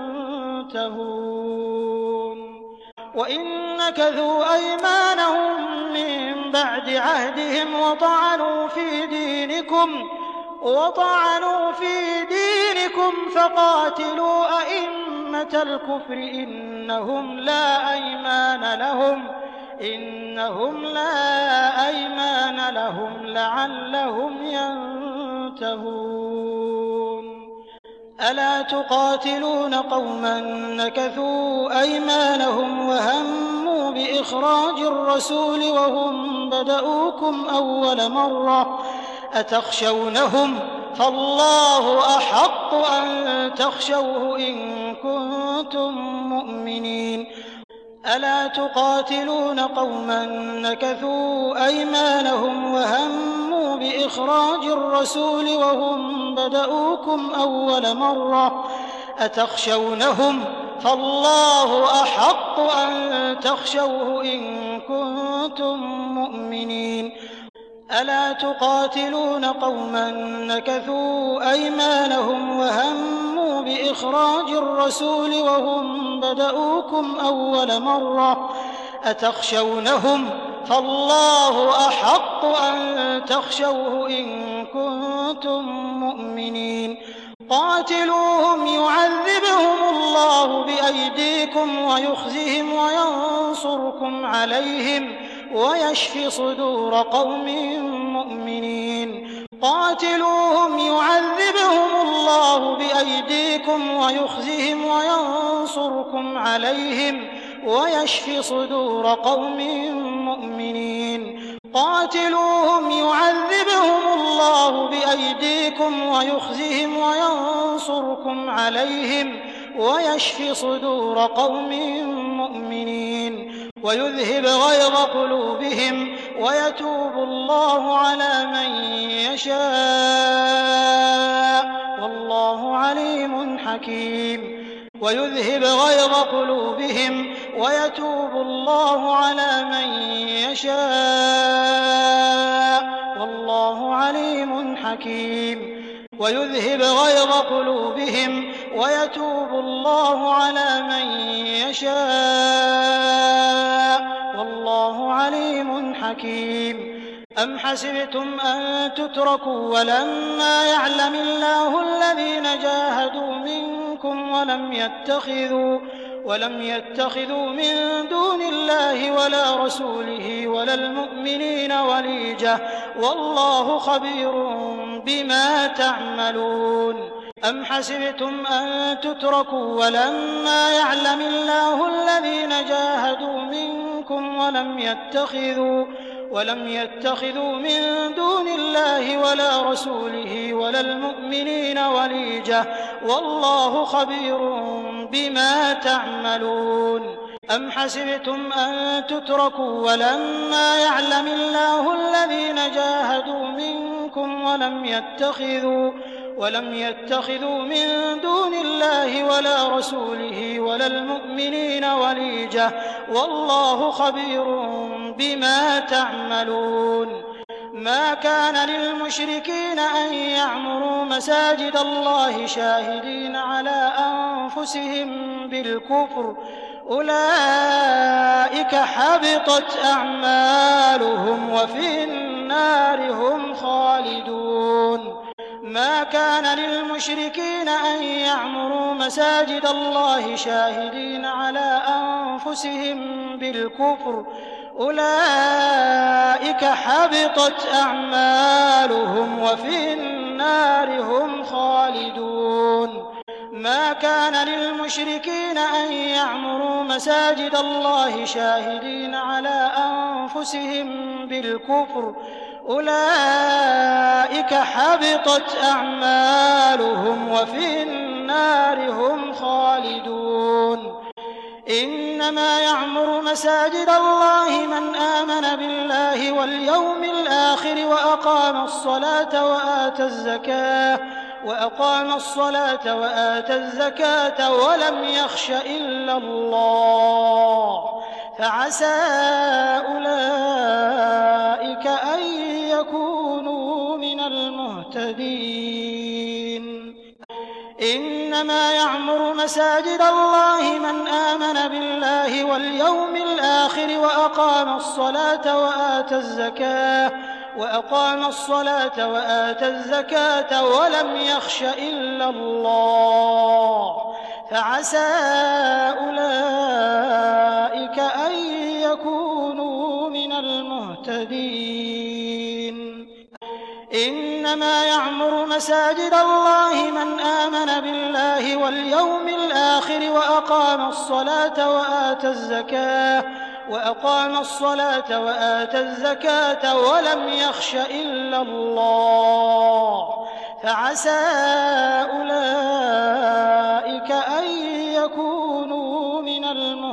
ينتهون وإن نكثوا أيمانهم من بعد عهدهم وطعنوا في دينكم وطعنوا في دينكم فقاتلوا أئمة الكفر إنهم لا أيمان لهم إنهم لا أيمان لهم لعلهم ينتهون ألا تقاتلون قوما نكثوا أيمانهم وهموا بإخراج الرسول وهم بدؤوكم أول مرة أتخشونهم فالله أحق أن تخشوه إن كنتم مؤمنين ألا تقاتلون قوما نكثوا أيمانهم وهموا بإخراج الرسول وهم بدؤوكم أول مرة أتخشونهم فالله أحق أن تخشوه إن كنتم مؤمنين ألا تقاتلون قوما نكثوا أيمانهم وهموا بإخراج الرسول وهم بدؤوكم أول مرة أتخشونهم فالله أحق أن تخشوه إن كنتم مؤمنين قاتلوهم يعذبهم الله بأيديكم ويخزهم وينصركم عليهم ويشف صدور قوم مؤمنين قاتلوهم يعذبهم الله بأيديكم ويخزهم وينصركم عليهم ويشف صدور قوم مؤمنين قاتلوهم يعذبهم الله بأيديكم ويخزهم وينصركم عليهم ويشف صدور قوم مؤمنين ويذهب غيظ قلوبهم ويتوب الله على من يشاء والله عليم حكيم ويذهب غيظ قلوبهم ويتوب الله على من يشاء والله عليم حكيم ويذهب غيظ قلوبهم ويتوب الله على من يشاء والله عليم حكيم أم حسبتم أن تتركوا ولما يعلم الله الذين جاهدوا منكم ولم يتخذوا ولم يتخذوا من دون الله ولا رسوله ولا المؤمنين وليجة والله خبير بما تعملون أم حسبتم أن تتركوا ولما يعلم الله الذين جاهدوا منكم ولم يتخذوا ولم يتخذوا من دون الله ولا رسوله ولا المؤمنين وليجة والله خبير بما تعملون أم حسبتم أن تتركوا ولما يعلم الله الذين جاهدوا منكم ولم يتخذوا ولم يتخذوا من دون الله ولا رسوله ولا المؤمنين وليجة والله خبير بما تعملون ما كان للمشركين أن يعمروا مساجد الله شاهدين على أنفسهم بالكفر أولئك حبطت أعمالهم وفي النار هم خالدون ما كان للمشركين أن يعمروا مساجد الله شاهدين على أنفسهم بالكفر أولئك حبطت أعمالهم وفي النار هم خالدون ما كان للمشركين أن يعمروا مساجد الله شاهدين على أنفسهم بالكفر أولئك حبطت أعمالهم وفي النار هم خالدون إنما يعمر مساجد الله من آمن بالله واليوم الآخر وأقام الصلاة وآتى الزكاة وأقام الصلاة وآتى الزكاة ولم يخش إلا الله فعسى أولئك أن يكونوا من المهتدين إنما يعمر مساجد الله من آمن بالله واليوم الآخر وأقام الصلاة وآتى الزكاة وأقام الصلاة وآتى الزكاة ولم يخش إلا الله فعسى أولئك أن يكونوا من المهتدين إنما يعمر مساجد الله من آمن بالله واليوم الآخر وأقام الصلاة وآتى الزكاة وأقام الصلاة وآتى الزكاة ولم يخش إلا الله فعسى أولئك أن يكونوا من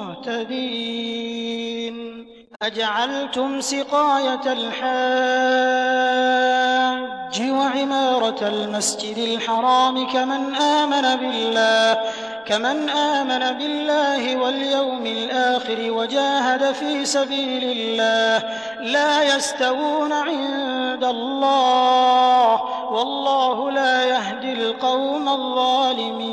المهتدين أجعلتم سقاية الحاج وعمارة المسجد الحرام كمن آمن بالله كمن آمن بالله واليوم الآخر وجاهد في سبيل الله لا يستوون عند الله والله لا يهدي القوم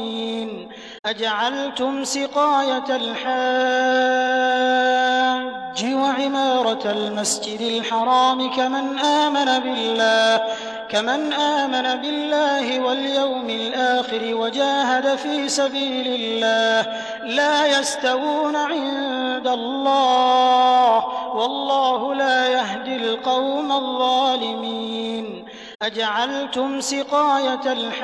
الظالمين أجعلتم سقاية الحاج وعمارة المسجد الحرام كمن آمن بالله كمن آمن بالله واليوم الآخر وجاهد في سبيل الله لا يستوون عند الله والله لا يهدي القوم الظالمين. أجعلتم سقاية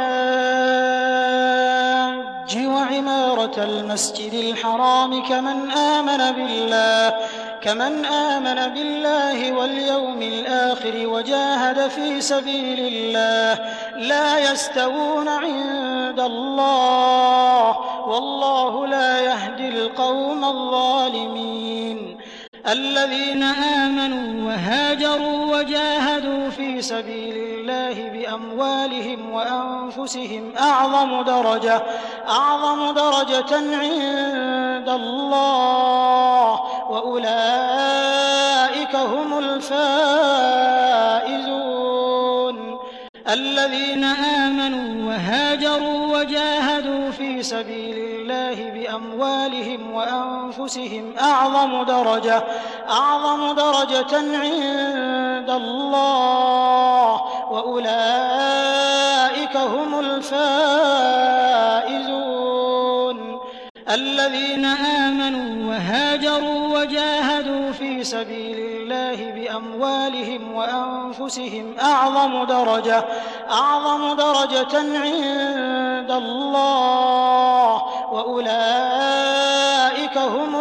الحاج وعمارة المسجد الحرام كمن آمن بالله كمن آمن بالله واليوم الآخر وجاهد في سبيل الله لا يستوون عند الله والله لا يهدي القوم الظالمين. الذين آمنوا وهاجروا وجاهدوا في سبيل الله بأموالهم وأنفسهم أعظم درجة أعظم درجة عند الله وأولئك هم الفائزون. الذين آمنوا وهاجروا وجاهدوا في سبيل الله بأموالهم وأنفسهم أعظم درجة أعظم درجة عند الله وأولئك هم الفائزون. الذين آمنوا وهاجروا وجاهدوا في سبيل الله بأموالهم وأنفسهم أعظم درجة أعظم درجة عند الله وأولئك هم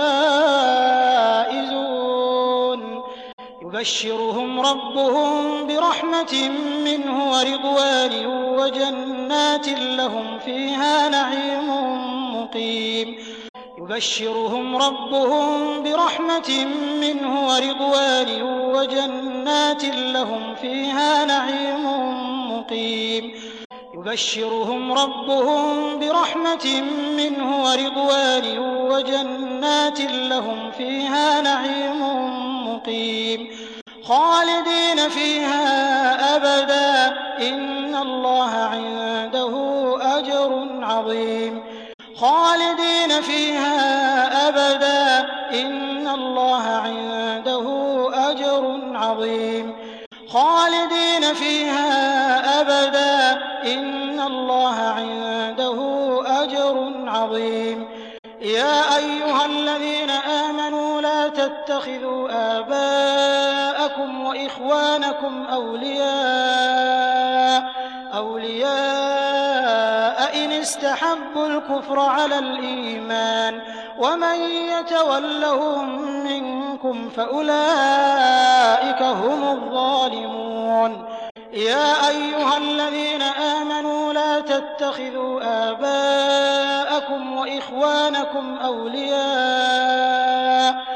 الفائزون. يبشرهم ربهم برحمة منه ورضوان وجنات لهم فيها نعيم مقيم. يبشرهم ربهم برحمة منه ورضوان وجنات لهم فيها نعيم مقيم. يبشرهم ربهم برحمة منه ورضوان وجنات لهم فيها نعيم مقيم خالدين فيها أبدا إن الله عنده أجر عظيم. خالدين فيها أبدا إن الله عنده أجر عظيم. خالدين فيها أبدا إن الله عنده أجر عظيم. يا أيها الذين آمنوا لا تتخذوا آباءكم وإخوانكم أولياء أولياء إن استحبوا الكفر على الإيمان ومن يتولهم منكم فأولئك هم الظالمون. يا أيها الذين آمنوا لا تتخذوا آباءكم وإخوانكم أولياء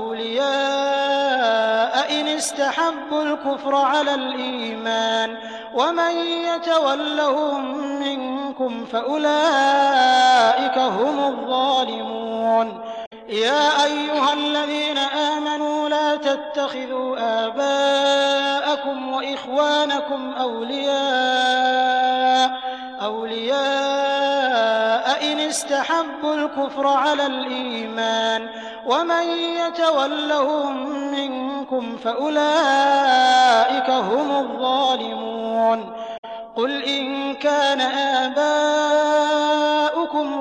أولياء إن استحبوا الكفر على الإيمان ومن يتولهم منكم فأولئك هم الظالمون. يا أيها الذين آمنوا لا تتخذوا آباءكم وإخوانكم أولياء أولياء إن استحبوا الكفر على الإيمان ومن يتولهم منكم فأولئك هم الظالمون. قل إن كان آباؤكم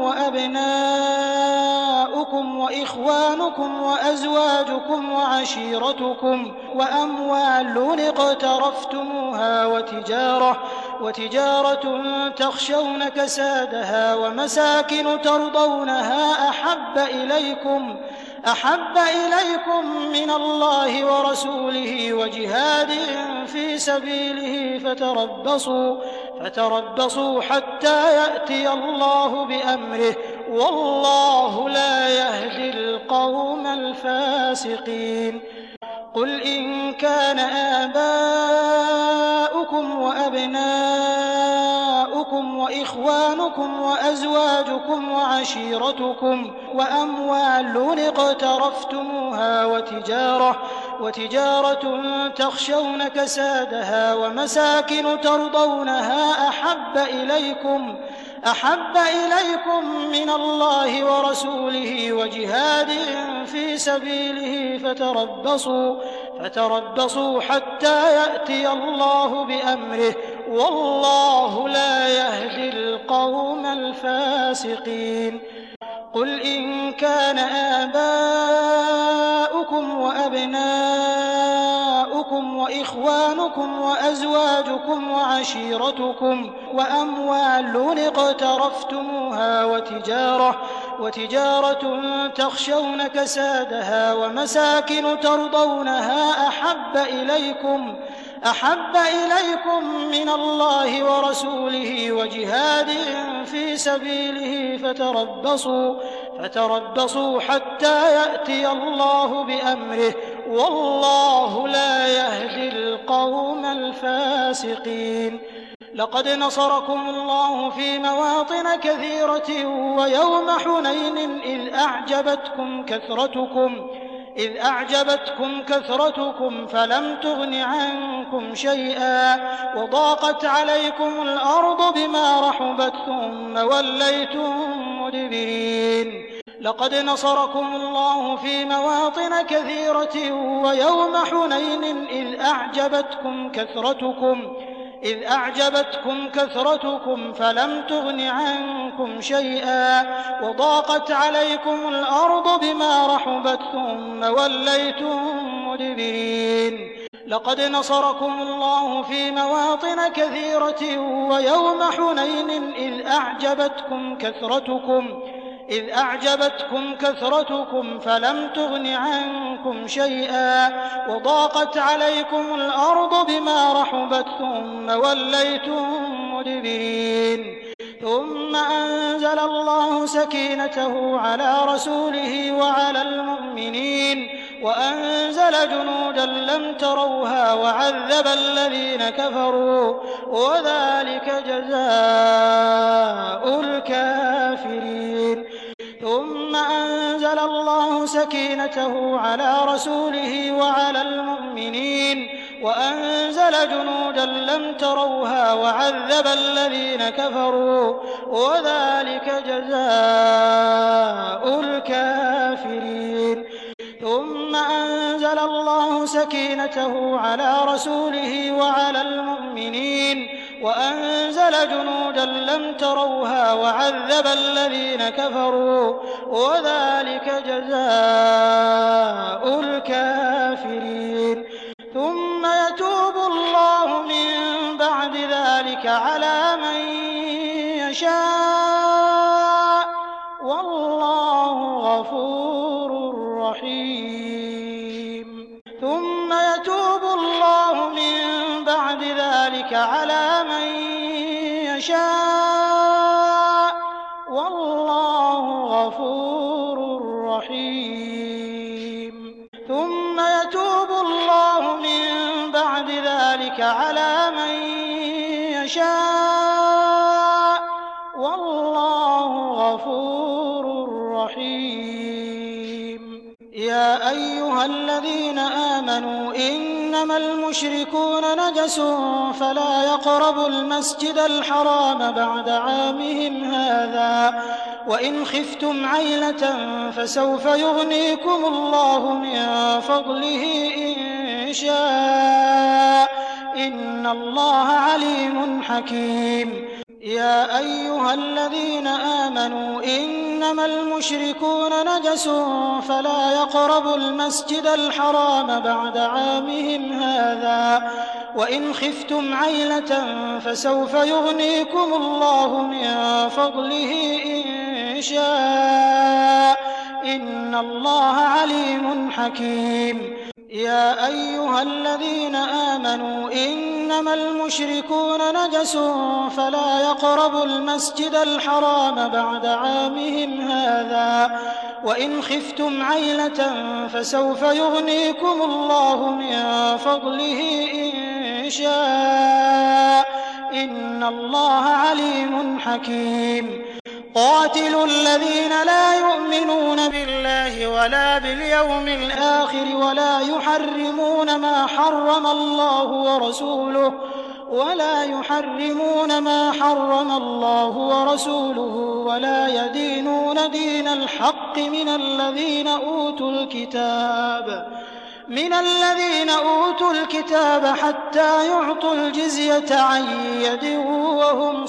وأبناؤكم وإخوانكم وأزواجكم وعشيرتكم وأموال اقترفتموها وتجارة وتجارة تخشون كسادها ومساكن ترضونها أحب إليكم أحب إليكم من الله ورسوله وجهاد في سبيله فتربصوا فتربصوا حتى يأتي الله بأمره والله لا يهدي القوم الفاسقين. قل إن كان آباؤكم وأبناؤكم وإخوانكم وأزواجكم وعشيرتكم وأموال اقترفتموها وتجارة وتجارة تخشون كسادها ومساكن ترضونها أحب إليكم أحب إليكم من الله ورسوله وجهاد في سبيله فتربصوا فتربصوا حتى يأتي الله بأمره والله لا يهدي القوم الفاسقين قل إن كان آباؤكم وأبناؤكم وإخوانكم وأزواجكم وعشيرتكم وأموال اقترفتموها وتجارة وتجارة تخشون كسادها ومساكن ترضونها أحب إليكم أحب إليكم من الله ورسوله وجهاد في سبيله فتربصوا فتربصوا حتى يأتي الله بأمره والله لا يهدي القوم الفاسقين لقد نصركم الله في مواطن كثيرة ويوم حنين إذ أعجبتكم كثرتكم إذ أعجبتكم كثرتكم فلم تغن عنكم شيئا وضاقت عليكم الأرض بما رحبت ثم وليتم مدبرين لقد نصركم الله في مواطن كثيرة ويوم حنين إذ أعجبتكم كثرتكم إذ أعجبتكم كثرتكم فلم تغن عنكم شيئا وضاقت عليكم الأرض بما رحبت ثم وليتم مدبرين لقد نصركم الله في مواطن كثيرة ويوم حنين إذ أعجبتكم كثرتكم إذ أعجبتكم كثرتكم فلم تغن عنكم شيئا وضاقت عليكم الأرض بما رحبت ثم وليتم مدبرين ثم أنزل الله سكينته على رسوله وعلى المؤمنين وأنزل جنودا لم تروها وعذب الذين كفروا وذلك جزاء الكافرين ثم أنزل الله سكينته على رسوله وعلى المؤمنين وأنزل جنودا لم تروها وعذب الذين كفروا وذلك جزاء الكافرين ثم أنزل الله سكينته على رسوله وعلى المؤمنين وأنزل جنودا لم تروها وعذب الذين كفروا وذلك جزاء الكافرين ثم يتوب الله من بعد ذلك على من يشاء والله غفور رحيم ثم يتوب الله من بعد ذلك على من يشاء والله غفور رحيم ثم يتوب الله من بعد ذلك على من يشاء والله غفور رحيم يا أيها الذين آمنوا إنما المشركون نجس فلا يقربوا المسجد الحرام بعد عامهم هذا وإن خفتم عيلة فسوف يغنيكم الله من فضله إن شاء إن الله عليم حكيم يا أيها الذين آمنوا إنما المشركون نجس فلا يقربوا المسجد الحرام بعد عامهم هذا وإن خفتم عيلة فسوف يغنيكم الله من فضله إن شاء إن الله عليم حكيم يا أيها الذين آمنوا إنما المشركون نجس فلا يقربوا المسجد الحرام بعد عامهم هذا وإن خفتم عيلة فسوف يغنيكم الله من فضله إن شاء إن الله عليم حكيم قاتلوا الذين لا يؤمنون بالله ولا باليوم الآخر ولا يحرمون ما حرم الله ورسوله ولا يحرمون ما حرم الله ورسوله ولا يدينون دين الحق من الذين أوتوا الكتاب من الذين أوتوا الكتاب حتى يعطوا الجزية عن يد وهم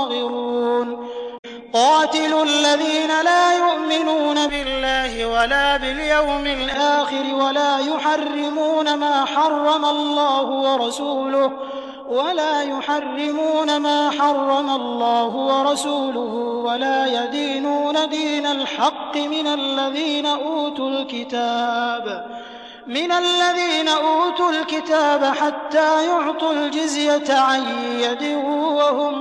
صاغرون قاتلوا الذين لا يؤمنون بالله ولا باليوم الآخر ولا يحرمون ما حرم الله ورسوله ولا يحرمون ما حرم الله ورسوله ولا يدينون دين الحق من الذين أوتوا الكتاب من الذين أوتوا الكتاب حتى يعطوا الجزية عن يد وهم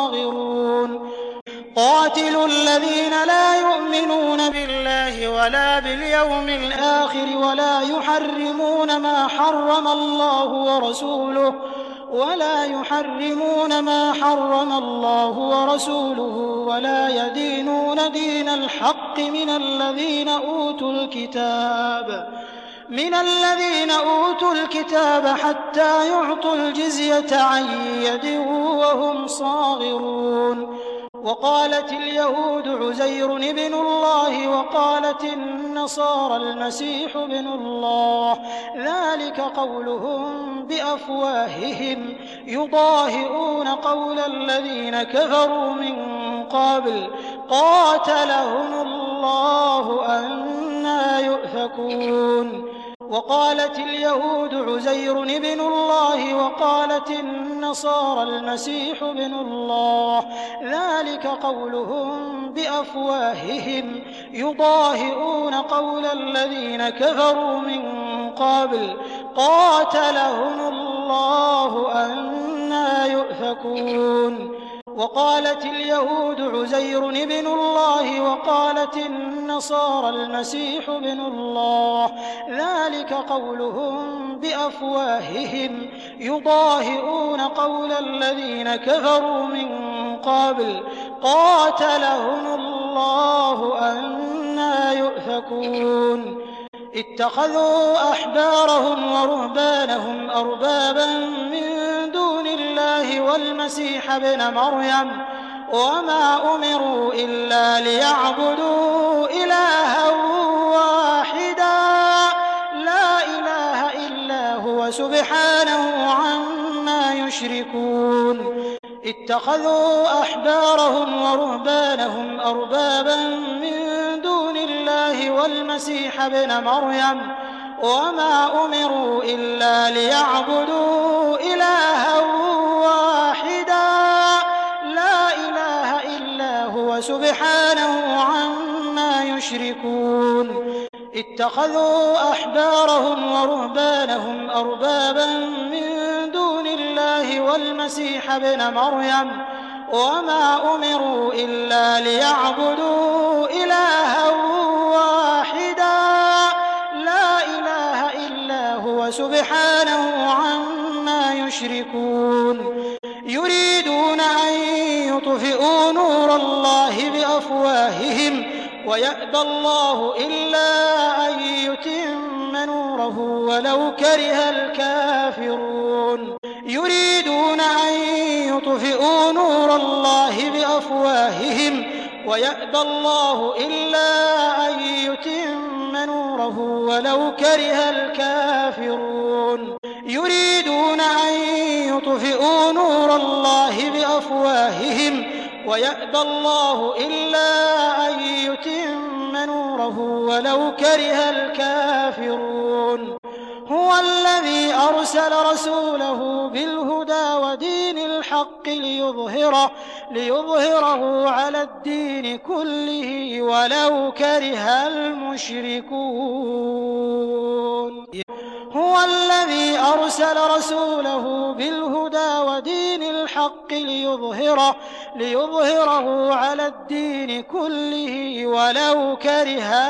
صاغرون قاتلوا الذين لا يؤمنون بالله ولا باليوم الآخر ولا يحرمون ما حرم الله ورسوله ولا يحرمون ما حرم الله ورسوله ولا يدينون دين الحق من الذين أوتوا الكتاب من الذين أوتوا الكتاب حتى يعطوا الجزية عن يد وهم صاغرون وقالت اليهود عزير ابن الله وقالت النصارى المسيح ابن الله ذلك قولهم بأفواههم يضاهئون قول الذين كفروا من قبل قاتلهم الله أنى يؤفكون وقالت اليهود عزير ابن الله وقالت النصارى المسيح ابن الله ذلك قولهم بأفواههم يضاهئون قول الذين كفروا من قبل قاتلهم الله أنى يؤفكون وقالت اليهود عزير ابن الله وقالت النصارى المسيح ابن الله ذلك قولهم بأفواههم يضاهئون قول الذين كفروا من قبل قاتلهم الله أنى يؤفكون اتخذوا أحبارهم ورهبانهم أربابا من دون الله والمسيح ابن مريم وما أمروا إلا ليعبدوا إلها واحدا لا إله إلا هو سبحانه عما يشركون اتخذوا أحبارهم ورهبانهم أربابا من دون الله والمسيح ابن مريم وما أمروا إلا ليعبدوا إلها واحدا لا إله إلا هو سبحانه عما يشركون اتخذوا أحبارهم ورهبانهم أربابا من دون الله والمسيح ابن مريم وما أمروا إلا ليعبدوا إلها واحدا لا إله إلا هو سبحانه عما يشركون يريدون أن يطفئوا نور الله بأفواههم ويأبى الله إلا أن يتم نوره ولو كره الكافرون يريدون أن يطفئوا نور الله بأفواههم ويأبى الله إلا أن يتم نوره ولو كره الكافرون يريدون أن يطفئوا نور الله بأفواههم ويأبى الله إلا أن يتم نوره ولو كره الكافرون هو الذي أرسل رسوله بالهدى ودين الحق ليظهره, ليظهره على الدين كله ولو كره المشركون هو الذي أرسل رسوله بالهدى ودين الحق ليظهره, ليظهره على الدين كله ولو كره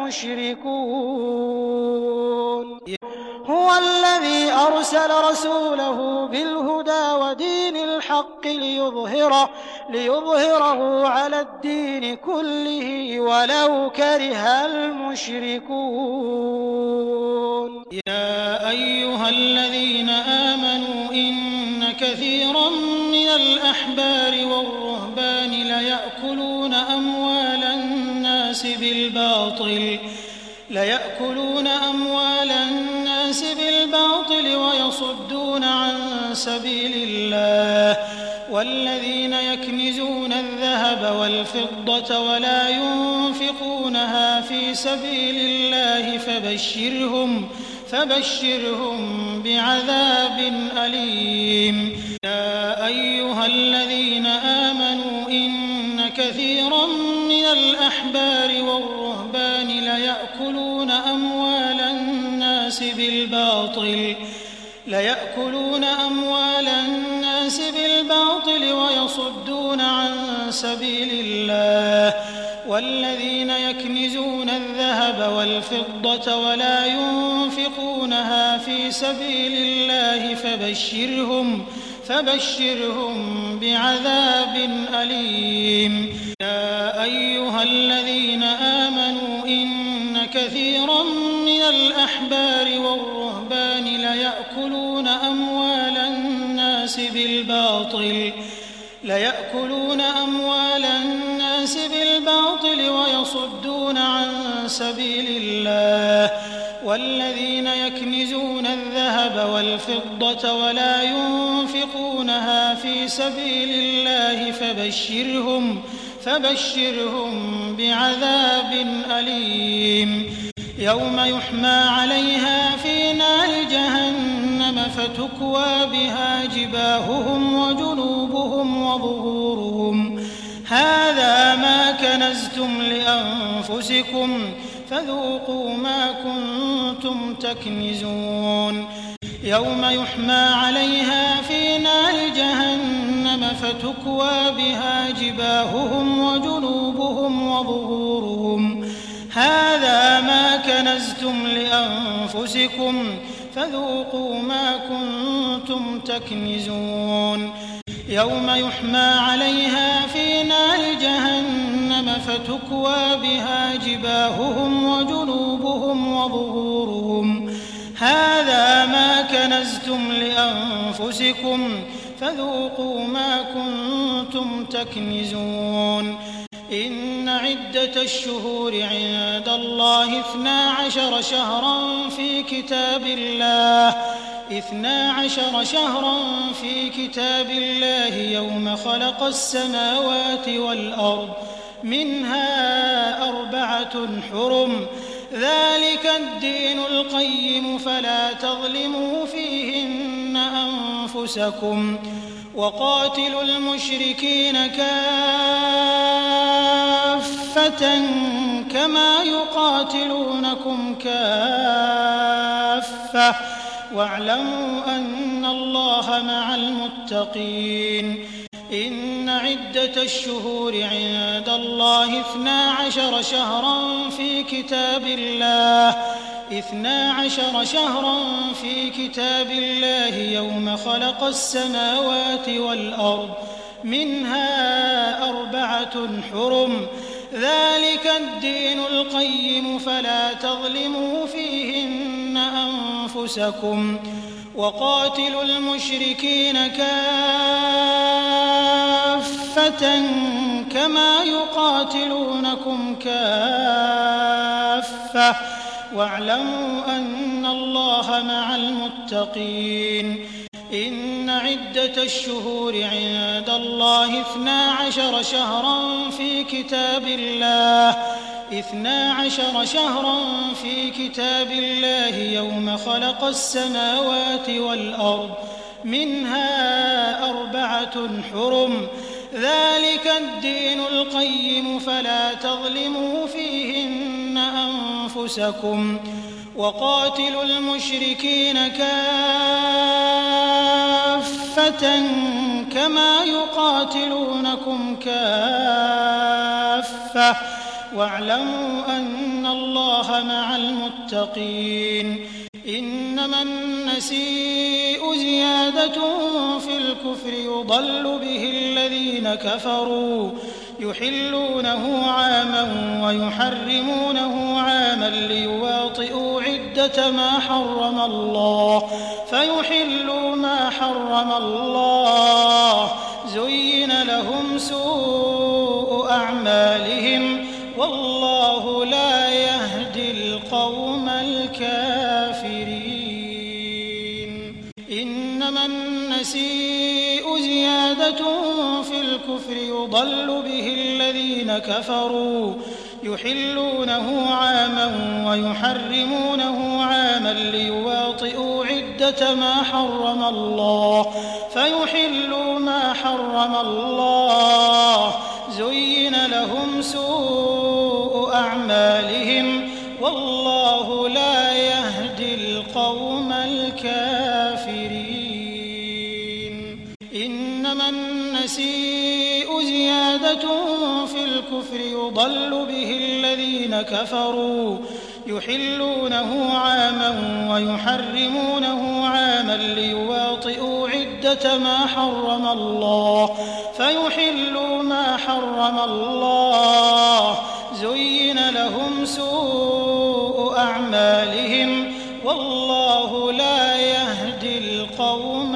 المشركون هو الذي أرسل رسوله بالهدى ودين الحق ليظهره, ليظهره على الدين كله ولو كره المشركون يا أيها الذين آمنوا إن كثيرا من الأحبار والرهبان ليأكلون أموال الناس بالباطل ليأكلون أموال الناس بالباطل ويصدون عن سبيل الله والذين يكنزون الذهب والفضة ولا ينفقونها في سبيل الله فبشرهم فبشرهم بعذاب أليم. يا أيها الذين آمنوا إن كثيرا من الأحبار والرهبان ليأكلون أموال الناس بالباطل ليأكلون أموال الناس بالباطل ويصدون عن سبيل الله والذين يكنزون الذهب والفضة ولا ينفقونها في سبيل الله فبشرهم فبشرهم بعذاب أليم. يا أيها الذين آمنوا إن كثيرا من الأحبار والرهبان ليأكلون أموال الناس بالباطل ليأكلون أموال الناس بالباطل ويصدون عن سبيل الله والذين يكنزون الذهب والفضة ولا ينفقونها في سبيل الله فبشرهم فبشرهم بعذاب أليم. يوم يحمى عليها في نار جهنم فتكوى بها جباههم وجنوبهم وظهورهم هذا ما كنزتم لأنفسكم فذوقوا ما كنتم تكنزون. يوم يحمى عليها في نار جهنم فتكوى بها جباههم وجنوبهم وظهورهم هذا ما كنزتم لأنفسكم فذوقوا ما كنتم تكنزون. يوم يحمى عليها في نار جهنم فتكوى بها جباههم وجنوبهم وظهورهم هذا ما كنزتم لأنفسكم فذوقوا ما كنتم تكنزون. إن عدة الشهور عند الله اثنا عشر شهرا في كتاب الله اثنا عشر شهرا في كتاب الله يوم خلق السماوات والأرض منها أربعة حرم ذلك الدين القيم فلا تظلموا فيهن أنفسكم وقاتلوا المشركين كافة كما يقاتلونكم كافة واعلموا أن الله مع المتقين. إن عدة الشهور عند الله اثنا عشر شهرا في كتاب الله اثنا عشر شهرا في كتاب الله يوم خلق السماوات والأرض منها أربعة حرم ذلك الدين القيم فلا تظلموا فيهن أنفسكم وقاتلوا المشركين كافة كما يقاتلونكم كافة واعلموا أن الله مع المتقين. إن عدة الشهور عند الله اثنا عشر شهرا في كتاب الله اثنا عشر شهرا في كتاب الله يوم خلق السماوات والأرض منها أربعة حرم ذلك الدين القيم فلا تظلموا فيهن أنفسكم وقاتلوا المشركين كافة كما يقاتلونكم كافة واعلموا أن الله مع المتقين. إنما النسيء زيادة في الكفر يضل به الذين كفروا يحلونه عاما ويحرمونه عاما ليواطئوا عدة ما حرم الله فيحلوا ما حرم الله زين لهم سوء أعمالهم والله لا يهدي القوم الكافرين. إنما النسيء زيادة في الكفر يضل به الذين كفروا يحلونه عاما ويحرمونه عاما ليواطئوا عدة ما حرم الله فيحلوا ما حرم الله زين لهم سوء أعمالهم والله لا يهدي القوم الكافرين. إنما النسيء زيادة في الكفر يضل به الذين كفروا يحلونه عاما ويحرمونه عاما ليواطئوا عدة ما حرم الله فيحلوا ما حرم الله زين لهم سوء أعمالهم والله لا يهدي القوم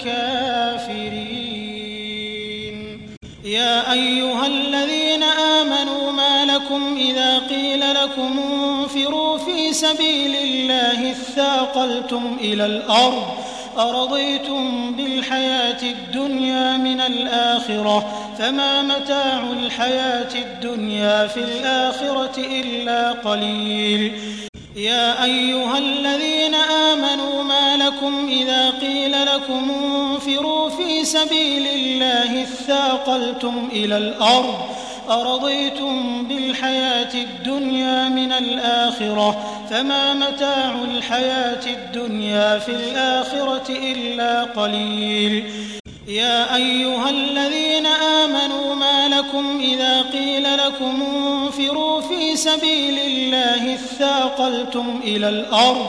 الكافرين. يا أيها الذين آمنوا ما لكم إذا قيل لكم انفروا في سبيل الله اثاقلتم إلى الأرض أرضيتم بالحياة الدنيا من الآخرة فما متاع الحياة الدنيا في الآخرة إلا قليل. يا أيها الذين آمنوا ما لكم إذا قيل لكم انفروا في سبيل الله اثاقلتم إلى الأرض أرضيتم بالحياة الدنيا من الآخرة فما متاع الحياة الدنيا في الآخرة إلا قليل. يا أيها الذين آمنوا ما لكم إذا قيل لكم انفروا في سبيل الله اثاقلتم إلى الأرض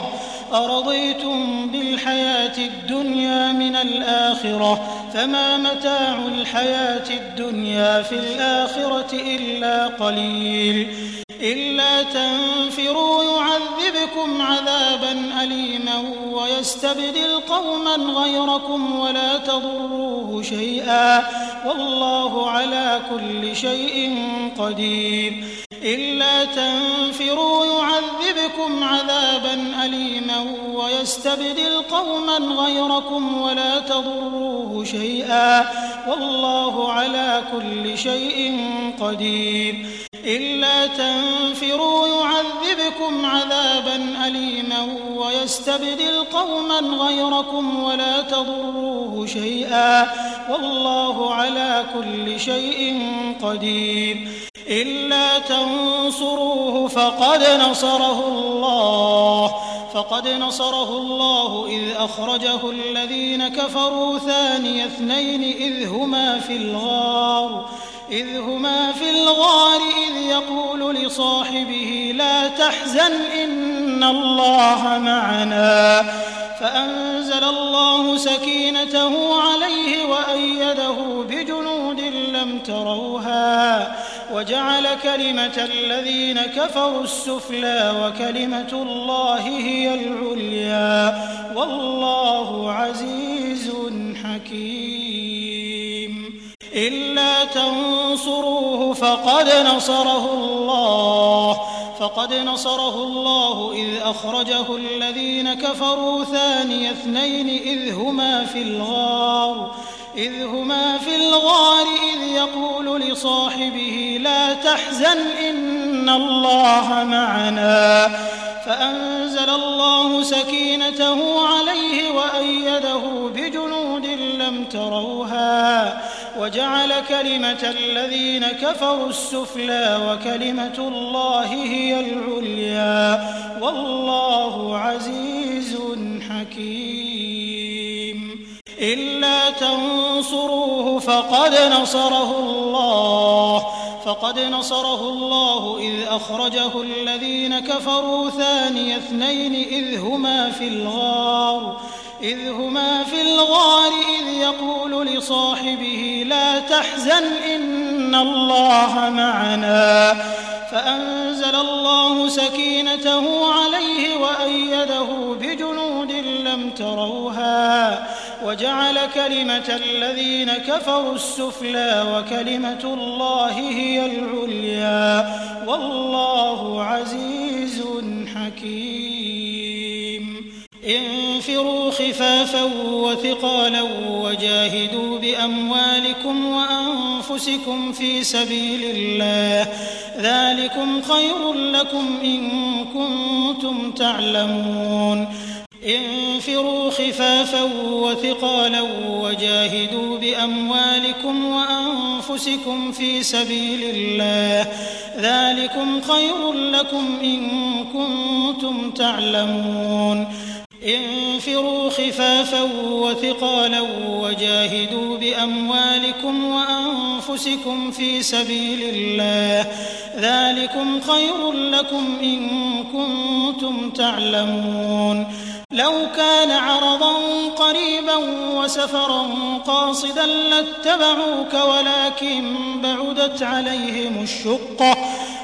أرضيتم بالحياة الدنيا من الآخرة فما متاع الحياة الدنيا في الآخرة إلا قليل. إلا تنفروا يعذبكم عذابا أليما ويستبدل قوما غيركم ولا تضروه شيئا والله على كل شيء قدير. إلا تنفروا يعذبكم عذابا أليما ويستبدل قوما غيركم ولا تضروه شيئا والله على كل شيء قدير. إلا تنفروا يعذبكم عذابا أليما ويستبدل قوما غيركم ولا تضروه شيئا والله على كل شيء قدير. إلا تنصروه فقد نصره الله فقد نصره الله إذ أخرجه الذين كفروا ثاني اثنين إذ هما في الغار إذ هما في الغار إذ يقول لصاحبه لا تحزن إن الله معنا فأنزل الله سكينته عليه وأيده بجنود لم تروها وجعل كلمة الذين كفروا السفلى وكلمة الله هي العليا والله عزيز حكيم. إلا تنصروه فقد نصره الله فقد نصره الله إذ أخرجه الذين كفروا ثاني اثنين إذ هما في الغار إذ هما في الغار إذ يقول لصاحبه لا تحزن إن الله معنا فأنزل الله سكينته عليه وأيده بجنود لم تروها وجعل كلمة الذين كفروا السفلى وكلمة الله هي العليا والله عزيز حكيم. إلا تنصروه فقد نصره الله فقد نصره الله إذ أخرجه الذين كفروا ثاني اثنين إذ هما في الغار إذ هما في الغار إذ يقول لصاحبه لا تحزن إن الله معنا فأنزل الله سكينته عليه وأيده بجنود لم تروها وجعل كلمة الذين كفروا السفلى وكلمة الله هي العليا والله عزيز حكيم. انفروا خفافا وثقالا وجاهدوا بأموالكم وأنفسكم في سبيل الله ذلكم خير لكم إن كنتم تعلمون. انفروا خفافا وثقالا وجاهدوا بأموالكم وأنفسكم في سبيل الله ذلكم خير لكم إن كنتم تعلمون. انفروا خفافا وثقالا وجاهدوا بأموالكم وأنفسكم في سبيل الله ذلكم خير لكم إن كنتم تعلمون. لو كان عرضا قريبا وسفرا قاصدا لاتبعوك ولكن بعدت عليهم الشقة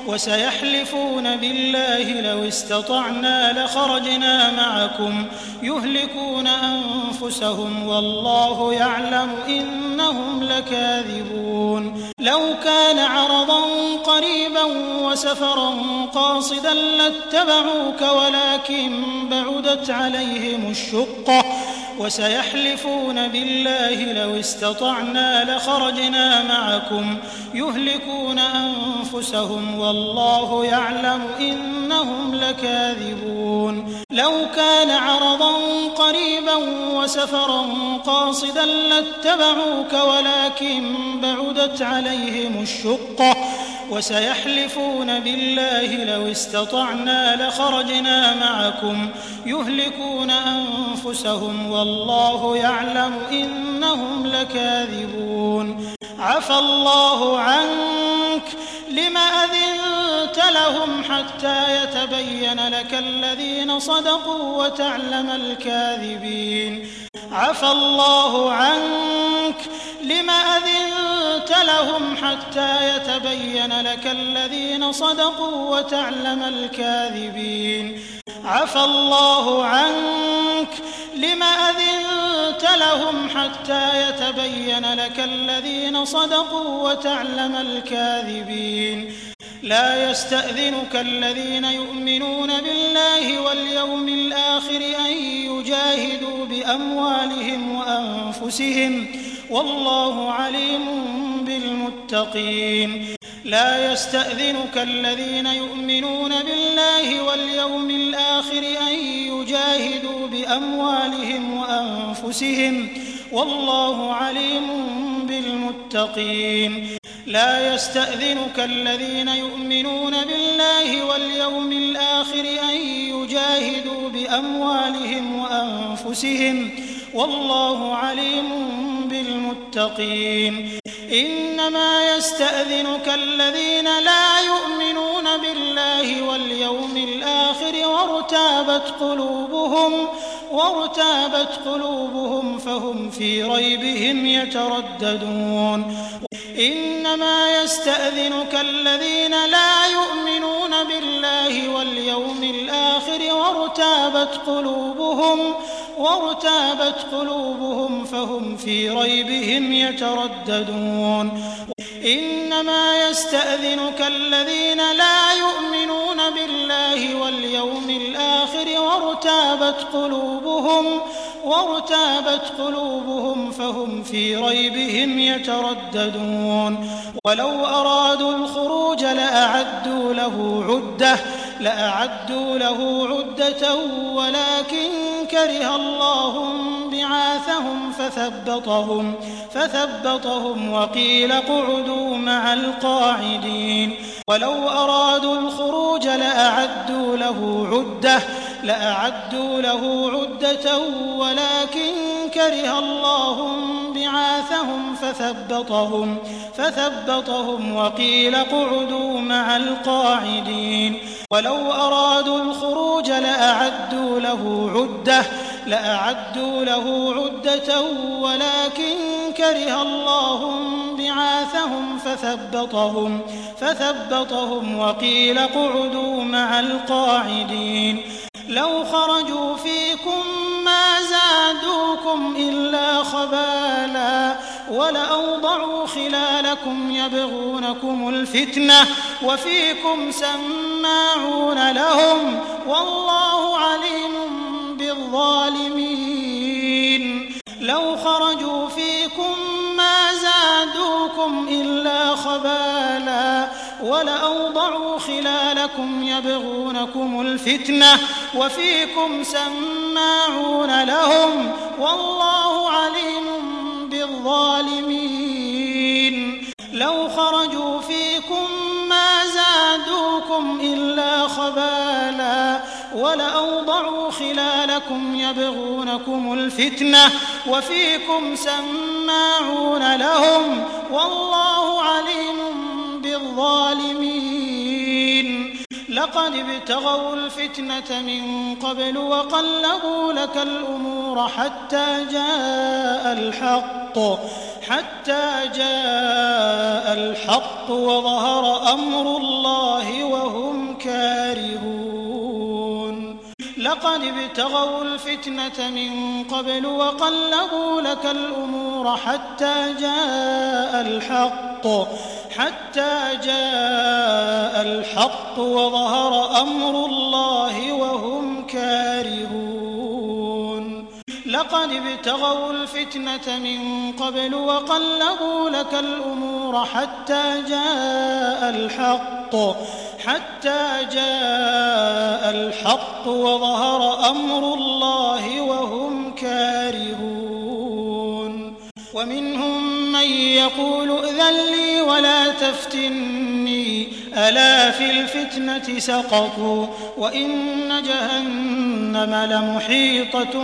وسيحلفون بالله لو استطعنا لخرجنا معكم يهلكون أنفسهم والله يعلم إنهم لكاذبون. لو كان عرضا قريبا وسفرا قاصدا لاتبعوك ولكن بعدت عليهم الشقة وسيحلفون بالله لو استطعنا لخرجنا معكم يهلكون أنفسهم والله يعلم إنهم لكاذبون. لو كان عرضا قريبا وسفرا قاصدا لاتبعوك ولكن بعدت عليهم الشقة وسيحلفون بالله لو استطعنا لخرجنا معكم يهلكون أنفسهم والله يعلم إنهم لكاذبون. عفى الله عنك لم أذنت لهم حتى يتبين لك الذين صدقوا وتعلم الكاذبين. عفى الله عنك لم أذنت لهم حتى يتبين لك الذين صدقوا وتعلم الكاذبين. عفى الله عنك لم أذنت لهم حتى يتبين لك الذين صدقوا وتعلم الكاذبين. لا يستأذنك الذين يؤمنون بالله واليوم الآخر أن يجاهدوا بأموالهم وأنفسهم والله عليم بالمتقين. لا يستأذنك الذين يؤمنون بالله واليوم الآخر أن يجاهدوا بأموالهم وأنفسهم والله عليم بالمتقين. لا يستأذنك الذين يؤمنون بالله واليوم الآخر أن يجاهدوا بأموالهم وأنفسهم والله عليم بالمتقين. إنما يستأذنك الذين لا يؤمنون بالله واليوم الآخر وارتابت قلوبهم وارتابت قلوبهم فهم في ريبهم يترددون. إنما يستأذنك الذين لا يؤمنون بالله واليوم الآخر وارتابت قلوبهم وارتابت قلوبهم فهم في ريبهم يترددون. إنما يستأذنك الذين لا يؤمنون بالله واليوم الآخر وارتابت قلوبهم وارتابت قلوبهم فهم في ريبهم يترددون. ولو أرادوا الخروج لأعدوا له عدة لأعدوا له عدة ولكن كره الله بعاثهم فثبطهم فثبطهم وقيل اقعدوا مع القاعدين. ولو أرادوا الخروج لأعدوا له عدة لأعدوا له عدة ولكن كره الله بعاثهم فثبطهم فثبطهم وقيل اقعدوا مع القاعدين. ولو أرادوا الخروج لأعدوا له عدة لأعدوا له عدة ولكن كره الله بعاثهم فثبطهم, فثبطهم وقيل اقعدوا مع القاعدين. لو خرجوا فيكم ما زادوكم إلا خبالا ولأوضعوا خلالكم يبغونكم الفتنة وفيكم سماعون لهم والله عليم بالظالمين. لو خرجوا فيكم ما زادوكم إلا خبالا ولأوضعوا خلالكم يبغونكم الفتنة وفيكم سماعون لهم والله عليم بالظالمين. لو خرجوا فيكم ما زادوكم إلا خبالا ولأوضعوا خلالكم يبغونكم الفتنة وفيكم سماعون لهم والله عليم بالظالمين. لقد ابتغوا الفتنة من قبل وقلبوا لك الأمور حتى جاء الحق حتى جاء الحق وظهر أمر الله وهم كارهون. لقد ابتغوا الفتنة من قبل وقلبوا لك الأمور حتى جاء الحق حتى جاء الحق وظهر أمر الله وهم كارهون. لقد ابتغوا الفتنة من قبل وقلبوا لك الأمور حتى جاء الحق حتى جاء الحق وظهر أمر الله وهم كارهون. ومنهم من يقول ائذن لي ولا تفتني ألا في الفتنة سقطوا وإن جهنم لمحيطة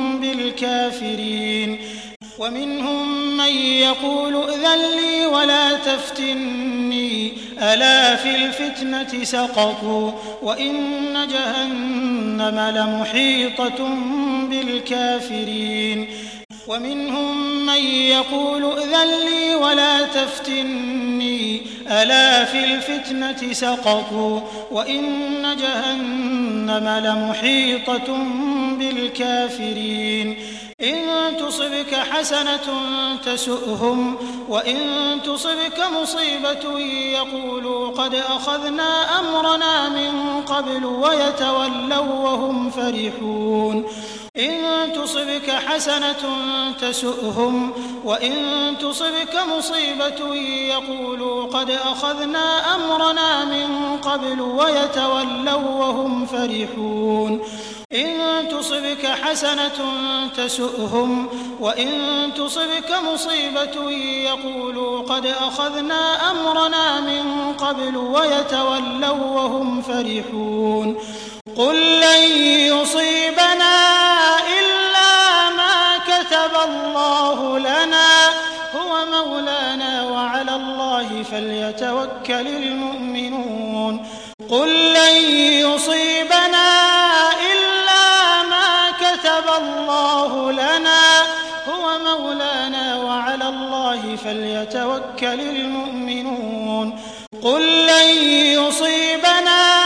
بالكافرين. ومنهم من يقول ائذن لي ولا تفتني ألا في الفتنة سقطوا وإن جهنم لمحيطة بالكافرين. ومنهم من يقول ائذن لي ولا تفتني ألا في الفتنة سقطوا وإن جهنم لمحيطة بالكافرين. إن تصبك حسنة تسؤهم وإن تصبك مصيبة يقولوا قد أخذنا أمرنا من قبل ويتولوا وهم فرحون. إن تصبك حسنة تسؤهم وإن تصبك مصيبة يقولوا قد أخذنا أمرنا من قبل ويتولوا وهم فرحون. إن تصبك حسنة تسؤهم وإن تصبك مصيبة يقولوا قد أخذنا أمرنا من قبل ويتولوا وهم فرحون. قل لن يصيبنا إلا ما كتب الله لنا هو مولانا وعلى الله فليتوكل المؤمنون. قل لن يصيبنا إلا ما كتب الله لنا هو مولانا وعلى الله فليتوكل المؤمنون. قل لن يصيبنا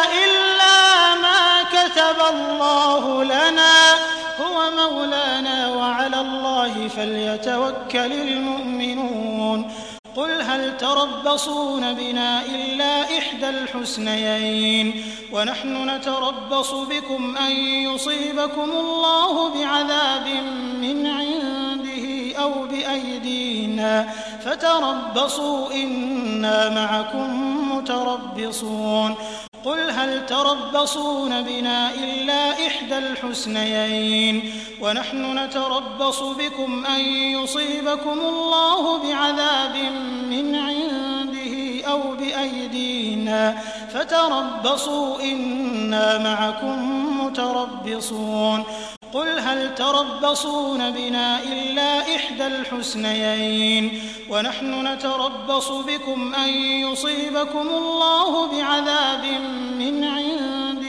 إلا ما كتب الله لنا هو مولانا وعلى الله فليتوكل المؤمنون. قل هل تربصون بنا إلا إحدى الحسنيين ونحن نتربص بكم أن يصيبكم الله بعذاب من عنده أو بأيدينا فتربصوا إنا معكم متربصون. قل هل تربصون بنا إلا إحدى الحسنيين ونحن نتربص بكم أن يصيبكم الله بعذاب من عنده أو بأيدينا فتربصوا إنا معكم متربصون. قل هل تربصون بنا إلا إحدى الحسنيين ونحن نتربص بكم أن يصيبكم الله بعذاب من عنده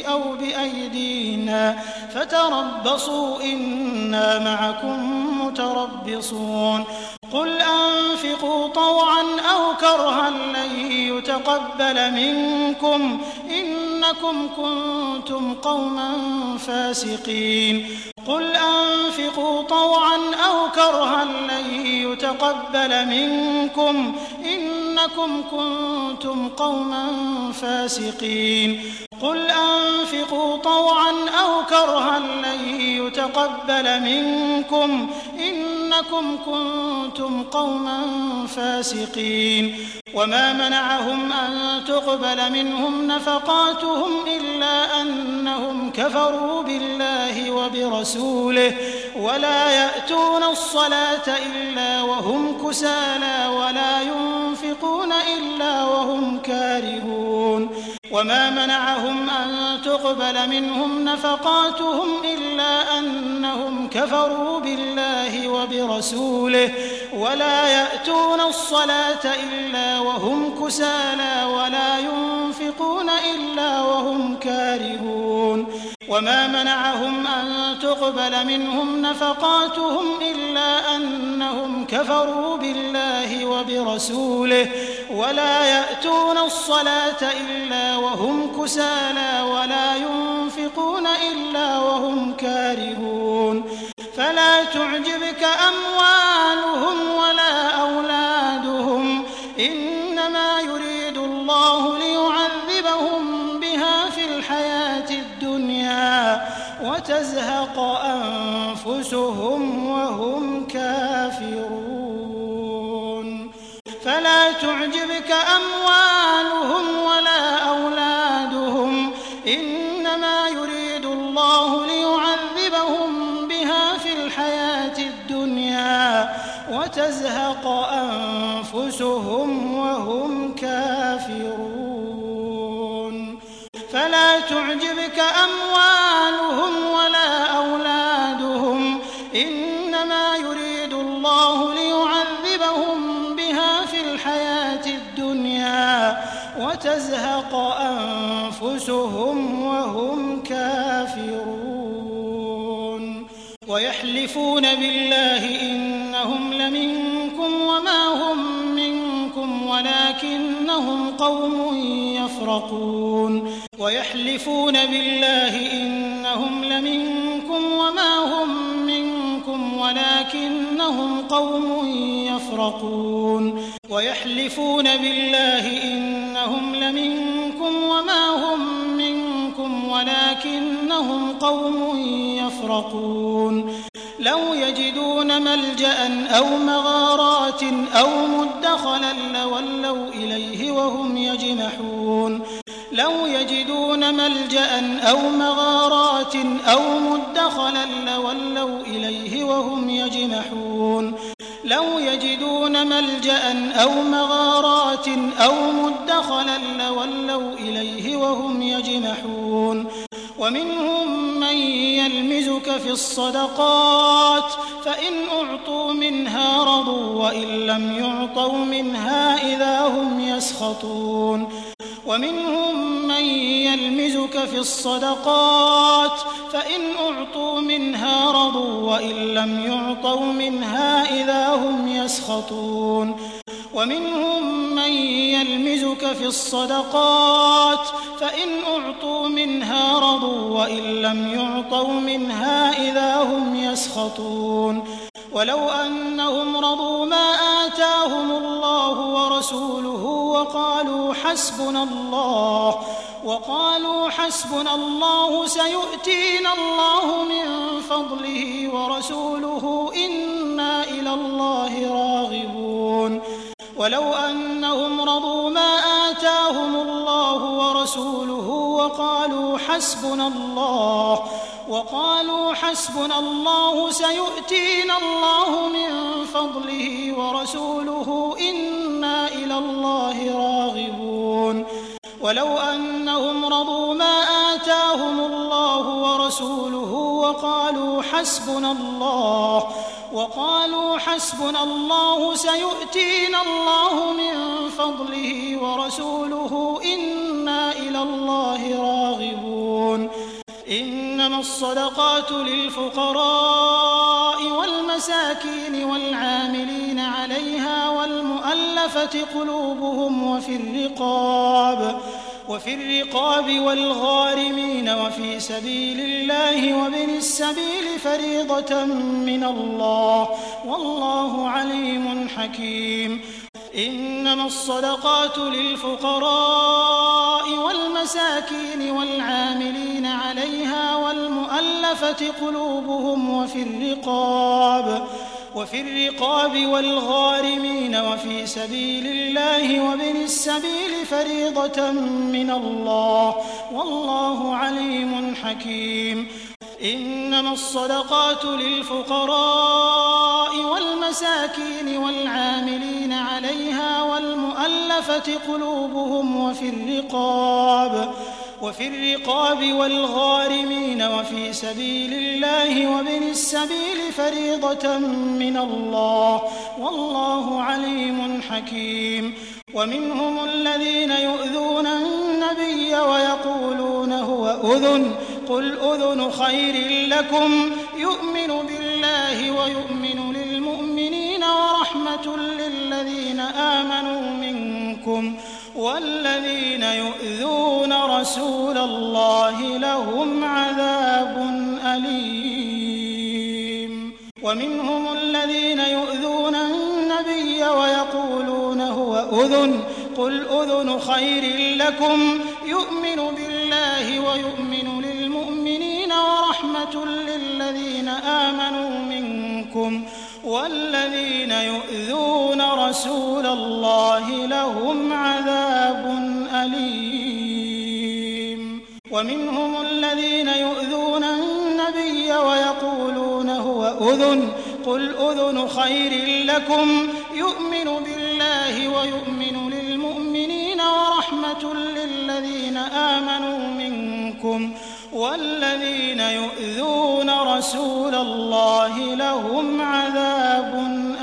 أو بأيدينا فتربصوا إنا معكم متربصون قل أنفقوا طوعا أو كرها لن يتقبل منكم إنكم كنتم قوما فاسقين قل أنفقوا طوعا أو كرها لن يتقبل منكم إنكم كنتم قوما فاسقين قل أنفقوا طوعا أو كرها لن يتقبل منكم إنكم كنتم قوما فاسقين وما منعهم أن تقبل منهم نفقاتهم إلا أنهم كفروا بالله وبرسوله ولا يأتون الصلاة إلا وهم كسالى ولا ينفقون إلا وهم كارهون وما منعهم أن تقبل منهم نفقاتهم إلا أنهم كفروا بالله وبرسوله ولا يأتون الصلاة إلا وهم كسالى ولا ينفقون إلا وهم كارهون وما منعهم أن تقبل منهم نفقاتهم إلا أنهم كفروا بالله وبرسوله ولا يأتون الصلاة إلا وهم كسالى ولا ينفقون إلا وهم كارهون فلا تعجبك أموالهم ولا أولادهم إنما يريد الله ليعذبهم بها في الحياة الدنيا وتزهق أنفسهم وهم كافرون فلا تعجبك أموالهم ولا أولادهم إنما يريد الله ليعذبهم بها في الحياة الدنيا وتزهق أنفسهم وهم كافرون فلا تعجبك أموالهم ولا أولادهم إنما يريد الله ليعذبهم بها في الحياة الدنيا وتزهق أنفسهم وهم كافرون ويحلفون بالله إنهم لمنكم وما هم منكم ولكنهم قوم يفرقون ويحلفون بالله إنهم لمنكم وما هم منكم ولكنهم قوم يفرقون ويحلفون بالله إنهم لمنكم وما هم منكم ولكنهم قوم يفرقون لو يجدون ملجأ أو مغارات أو مدخلا لولوا إليه وهم يجمحون لو يجدون ملجأ أو مغارات أو مدخلا لولوا إليه وهم يجمحون لو يجدون ملجأ أو مغارات أو مدخلا لولوا إليه وهم يجمحون ومنهم من يلمزك في الصدقات فإن أعطوا منها رضوا وإن لم يعطوا منها إذا هم يسخطون ومنهم من يلمزك في الصدقات فإن أعطوا منها رضوا وإن لم يعطوا منها إذا هم يسخطون ومنهم من يلمزك في الصدقات فإن أعطوا منها رضوا وإن لم يعطوا منها إذا هم يسخطون ولو أنهم رضوا ما آتاهم الله ورسوله وقالوا حسبنا الله وقالوا حسبنا الله سيؤتينا الله من فضله ورسوله إنا إلى الله راغبون ولو أنهم رضوا ما آتاهم الله ورسوله وقالوا حسبنا الله وقالوا حسبنا الله سيؤتينا الله من فضله ورسوله إنا إلى الله راغبون ولو أنهم رضوا ما آتاهم الله ورسوله وقالوا حسبنا الله وقالوا حسبنا الله سيؤتينا الله من فضله ورسوله إنا إلى الله راغبون إنما الصدقات للفقراء والمساكين والعاملين عليها والمؤلفة قلوبهم وفي الرقاب وفي الرقاب والغارمين وفي سبيل الله وابن السبيل فريضة من الله والله عليم حكيم. إنما الصدقات للفقراء والمساكين والعاملين عليها والمؤلفة قلوبهم وفي الرقاب وفي الرقاب والغارمين وفي سبيل الله وابن السبيل فريضة من الله والله عليم حكيم. إنما الصدقات للفقراء والمساكين والعاملين عليها والمؤلفة قلوبهم وفي الرقاب وفي الرقاب والغارمين وفي سبيل الله وابن السبيل فريضة من الله والله عليم حكيم. ومنهم الذين يؤذون النبي ويقولون هو أذن قل أذن خير لكم يؤمن بالله ويؤمن للمؤمنين ورحمة للذين آمنوا منكم والذين يؤذون رسول الله لهم عذاب أليم. ومنهم الذين يؤذون النبي ويقولون هو أذن قل أذن خير لكم يؤمن بالله ويؤمن للمؤمنين ورحمة للذين آمنوا منكم والذين يؤذون رسول الله لهم عذاب أليم. ومنهم الذين يؤذون النبي ويقولون هو أذن قل أذن خير لكم يؤمن بالله ويؤمن للمؤمنين ورحمة للذين آمنوا منكم والذين يؤذون رسول الله لهم عذاب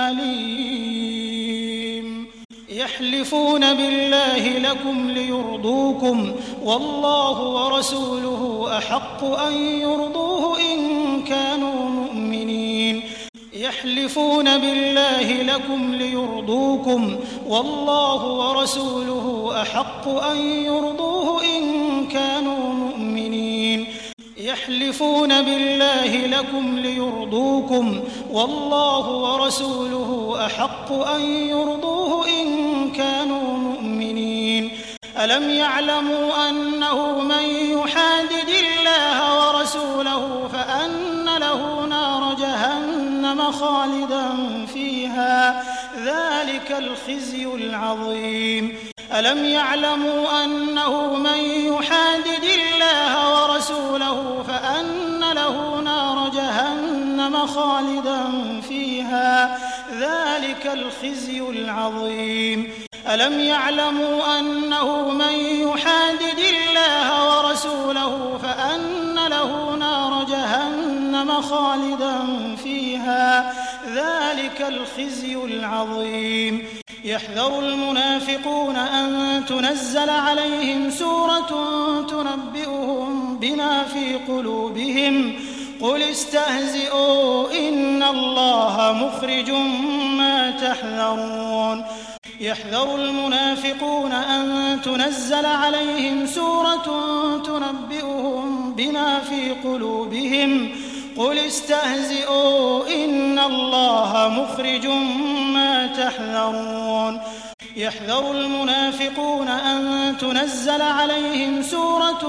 أليم. يحلفون بالله لكم ليرضوكم والله ورسوله أحق أن يرضوه إن كانوا مؤمنين. يحلفون بالله لكم ليرضوكم والله ورسوله أحق أن يرضوه إن كانوا مؤمنين. يحلفون بالله لكم ليرضوكم والله ورسوله أحق أن يرضوه إن كانوا مؤمنين. ألم يعلموا أنه من يحادد الله ورسوله فأن له نار جهنم خالدا فيها ذلك الخزي العظيم. ألم يعلموا أنه من يحادد الله ورسوله فأن له نار جهنم خالدا فيها ذلك الخزي العظيم. ألم يعلموا أنه من يحادد الله ورسوله فأن له نار جهنم خالدا فيها ذلك الخزي العظيم. يحذر المنافقون أن تنزل عليهم سورة تنبئهم بما في قلوبهم قل استهزئوا إن الله مخرج ما تحذرون. يحذر المنافقون أن تنزل عليهم سورة تنبئهم بما في قلوبهم قل استهزئوا إن الله مخرج ما تحذرون. يحذر المنافقون أن تنزل عليهم سورة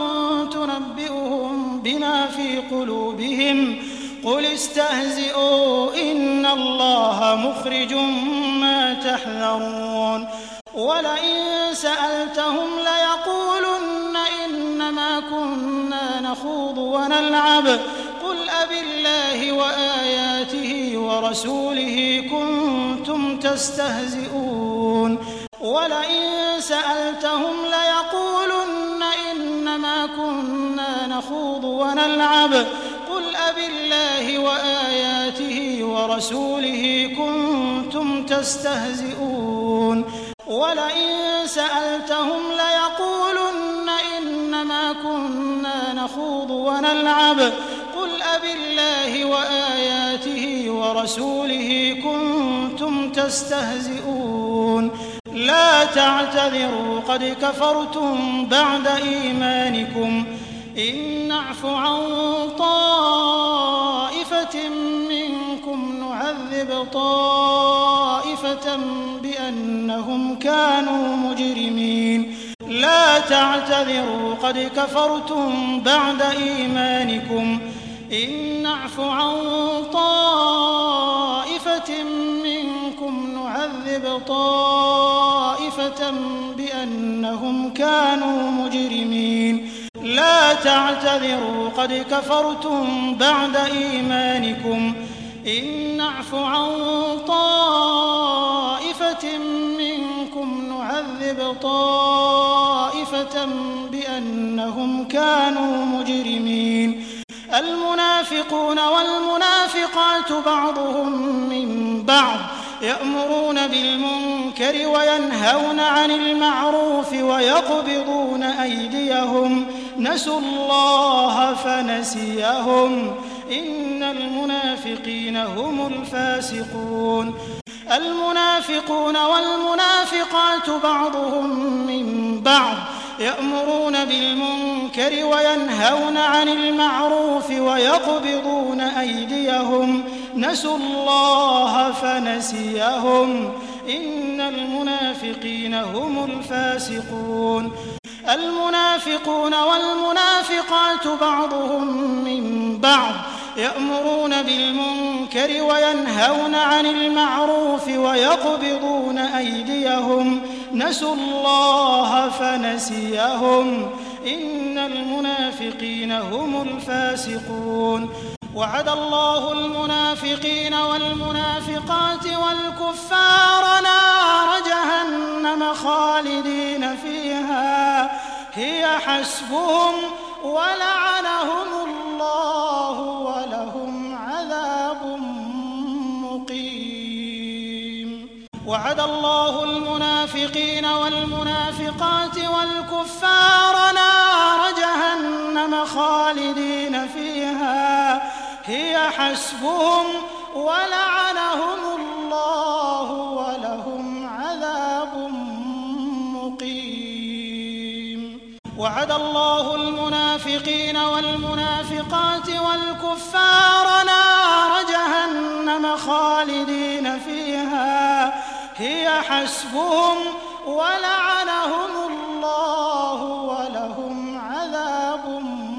تنبئهم بما في قلوبهم قل استهزئوا إن الله مخرج ما تحذرون. ولئن سألتهم ليقولن إنما كنا نخوض ونلعب قل أبالله وآياته ورسوله كنتم تستهزئون. ولئن سألتهم ليقولن إنما كنا نخوض ونلعب قل أبالله وآياته ورسوله كنتم تستهزئون. ولئن سألتهم ليقولن إنما كنا نخوض ونلعب أبالله وآياته ورسوله كنتم تستهزئون لا تعتذروا قد كفرتم بعد إيمانكم إن نعف عن طائفة منكم نعذب طائفة بأنهم كانوا مجرمين لا تعتذروا قد كفرتم بعد إيمانكم إن نعف عن طائفة منكم نعذب طائفة بأنهم كانوا مجرمين لا تعتذروا قد كفرتم بعد إيمانكم إن نعف عن طائفة منكم نعذب طائفة بأنهم كانوا مجرمين المنافقون والمنافقات بعضهم من بعض يأمرون بالمنكر وينهون عن المعروف ويقبضون أيديهم نسوا الله فنسيهم إن المنافقين هم الفاسقون المنافقون والمنافقات بعضهم من بعض يأمرون بالمنكر وينهون عن المعروف ويقبضون أيديهم نسوا الله فنسيهم إن المنافقين هم الفاسقون المنافقون والمنافقات بعضهم من بعض يأمرون بالمنكر وينهون عن المعروف ويقبضون أيديهم نسوا الله فنسيهم إن المنافقين هم الفاسقون وعد الله المنافقين والمنافقات والكفار نار جهنم خالدين فيها هي حسبهم ولعنهم الله ولهم عذاب مقيم وعد الله المنافقين والمنافقات والكفار نار جهنم خالدين فيها هي حسبهم ولعنهم الله ولهم عذاب مقيم وعد الله المنافقين والمنافقات والكفار نار جهنم خالدين فيها هي حسبهم ولعنهم الله ولهم عذاب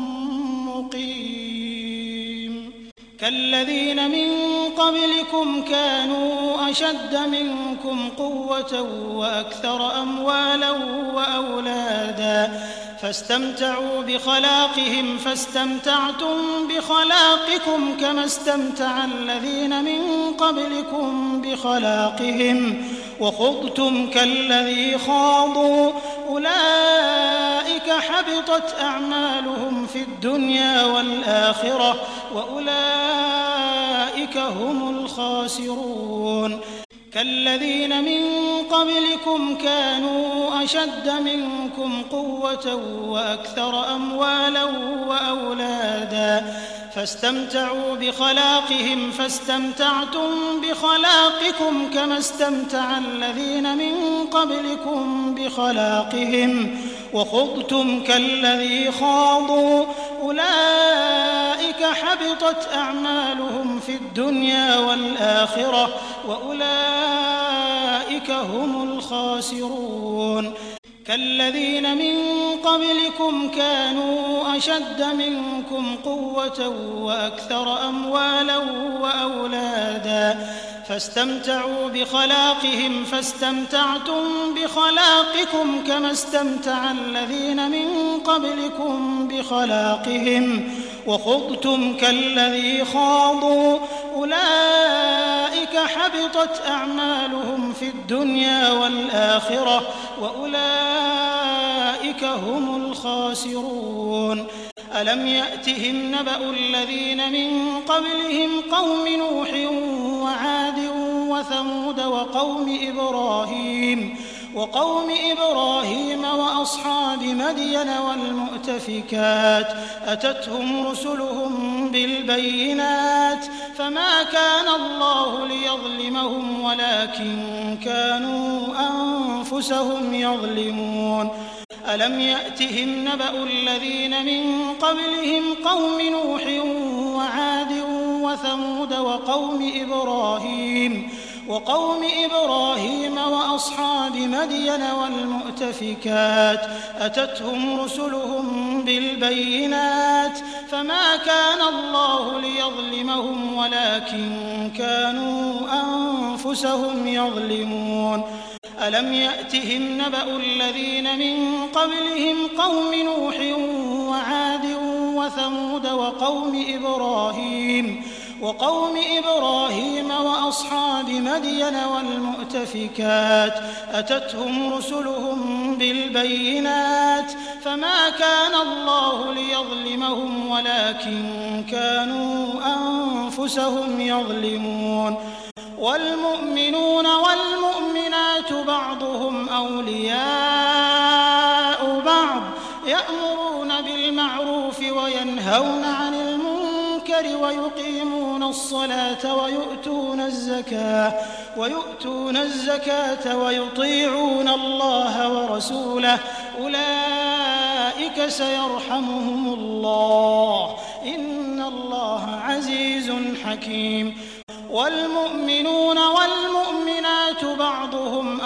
مقيم كالذين من قبلكم كانوا أشد منكم قوة وأكثر أموالا وأولادا فاستمتعوا بخلاقهم فاستمتعتم بخلاقكم كما استمتع الذين من قبلكم بخلاقهم وخضتم كالذي خاضوا أولئك حبطت أعمالهم في الدنيا والآخرة وأولئك هم الخاسرون كالذين من قبلكم كانوا أشد منكم قوة وأكثر أموالا وأولادا فاستمتعوا بخلاقهم فاستمتعتم بخلاقكم كما استمتع الذين من قبلكم بخلاقهم وخضتم كالذي خاضوا أولئك حبطت أعمالهم في الدنيا والآخرة وأولئك هم الخاسرون كالذين من قبلكم كانوا أشد منكم قوة وأكثر أموالا وأولادا فاستمتعوا بخلاقهم فاستمتعتم بخلاقكم كما استمتع الذين من قبلكم بخلاقهم وخضتم كالذي خاضوا أولئك حبطت أعمالهم في الدنيا والآخرة وأولئك هم الخاسرون ألم يأتهم نبأ الذين من قبلهم قوم نوح وعاد وثمود وقوم إبراهيم وقوم إبراهيم وأصحاب مدين والمؤتفكات أتتهم رسلهم بالبينات فما كان الله ليظلمهم ولكن كانوا أنفسهم يظلمون ألم يأتهم نبأ الذين من قبلهم قوم نوح وعاد وثمود وقوم إبراهيم وقوم إبراهيم وأصحاب مدين والمؤتفكات أتتهم رسلهم بالبينات فما كان الله ليظلمهم ولكن كانوا أنفسهم يظلمون ألم يأتهم نبأ الذين من قبلهم قوم نوح وعاد وثمود وقوم إبراهيم وقوم إبراهيم وأصحاب مدين والمؤتفكات أتتهم رسلهم بالبينات فما كان الله ليظلمهم ولكن كانوا أنفسهم يظلمون والمؤمنون والمؤمنات بعضهم أولياء بعض يأمرون بالمعروف وينهون عن المنكر ويقيمون الصلاة ويؤتون الزكاة ويؤتون الزكاة ويطيعون الله ورسوله أولئك سيرحمهم الله إن الله عزيز حكيم والمؤمنون والمؤمنات بعضهم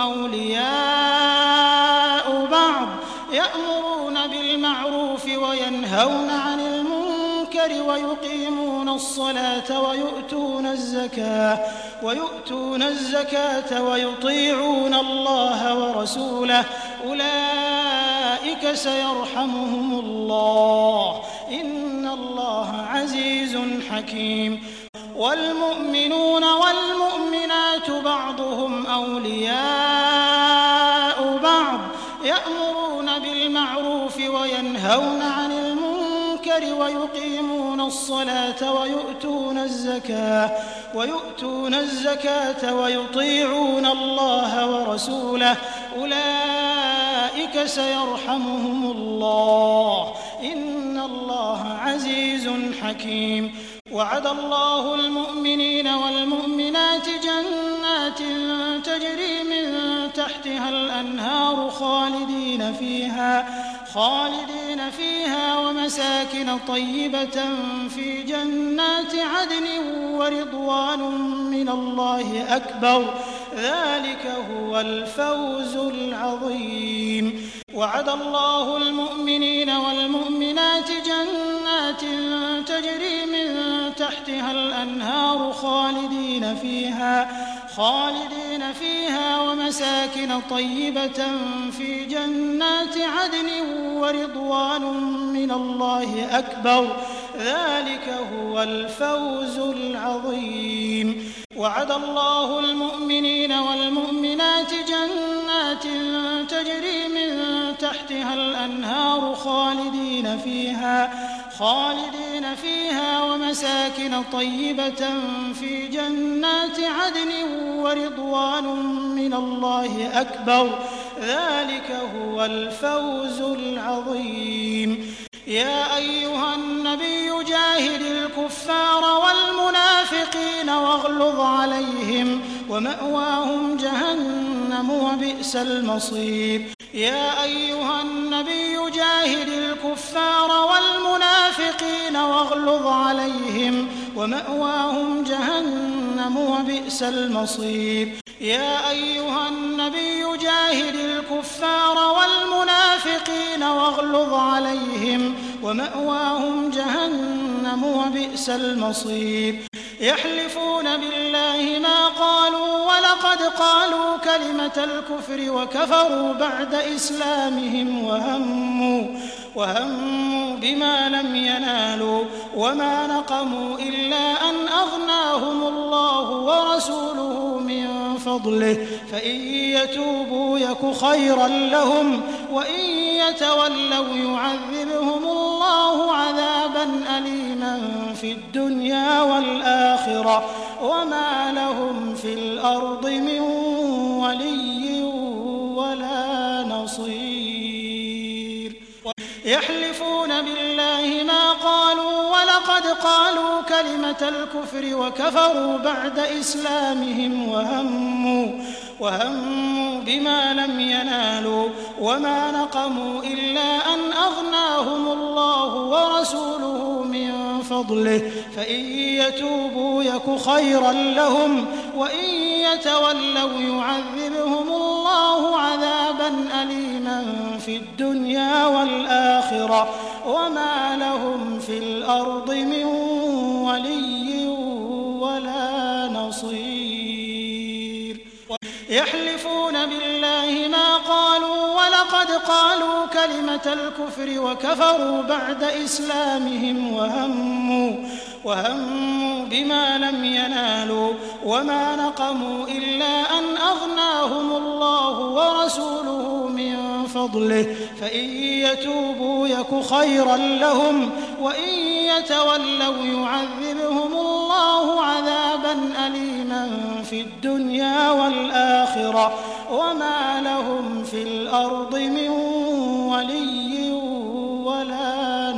أولياء بعض يأمرون بالمعروف وينهون عن المنكر ويقيمون الصلاة ويؤتون الزكاة ويؤتون الزكاة ويطيعون الله ورسوله أولئك سيرحمهم الله إن الله عزيز حكيم والمؤمنون والمؤمنات بعضهم أولياء بعض يأمرون بالمعروف وينهون عن المنكر ويقيمون الصلاة ويؤتون الزكاة ويؤتون الزكاة ويطيعون الله ورسوله أولئك سيرحمهم الله إن الله عزيز حكيم وعد الله المؤمنين والمؤمنات جنات تجري من تحتها الأنهار خالدين فيها خالدين فيها ومساكن طيبة في جنات عدن ورضوان من الله أكبر ذلك هو الفوز العظيم وعد الله المؤمنين والمؤمنات جنات تجري من تحتها الأنهار خالدين فيها خالدين فيها ومساكن طيبة في جنات عدن ورضوان من الله أكبر ذلك هو الفوز العظيم وعد الله المؤمنين والمؤمنات جنات تجري من تحتها الأنهار خالدين فيها خالدين فيها ومساكن طيبة في جنات عدن ورضوان من الله أكبر ذلك هو الفوز العظيم يا أيها النبي جاهد الكفار والمنافقين واغلظ عليهم ومأواهم جهنم وبئس المصير يا أيها النبي جاهد الكفار والمنافقين واغلظ عليهم ومأواهم جهنم وبئس المصير يا أيها النبي جاهد الكفار والمنافقين واغلظ عليهم ومأواهم جهنم وبئس المصير يحلفون بالله ما قالوا ولقد قالوا كلمة الكفر وكفروا بعد إسلامهم وهموا وهموا بما لم ينالوا وما نقموا إلا أن أغناهم الله ورسوله من فضله فإن يتوبوا يك خيرا لهم وإن يتولوا يعذبهم الله عذابا أليما في الدنيا والآخرة وما لهم في الأرض من ولي ولا كلمة الكفر وكفروا بعد إسلامهم وهموا, وهموا بما لم ينالوا وما نقموا إلا أن أغناهم الله ورسوله من فضله فإن يتوبوا يك خيرا لهم وإن يتولوا يعذبهم الله عذابا أليما في الدنيا والآخرة وما لهم في الأرض من ولي ولا نصير. يحلفون بالله ما قالوا ولقد قالوا كلمة الكفر وكفروا بعد إسلامهم وهموا, وهموا بما لم ينالوا وما نقموا إلا أن أغناهم الله ورسوله من فضله فإن يتوبوا يك خيرا لهم وإن يتولوا يعذبهم الله عذابا أليما في الدنيا والآخرة وما لهم في الأرض من ولي ولا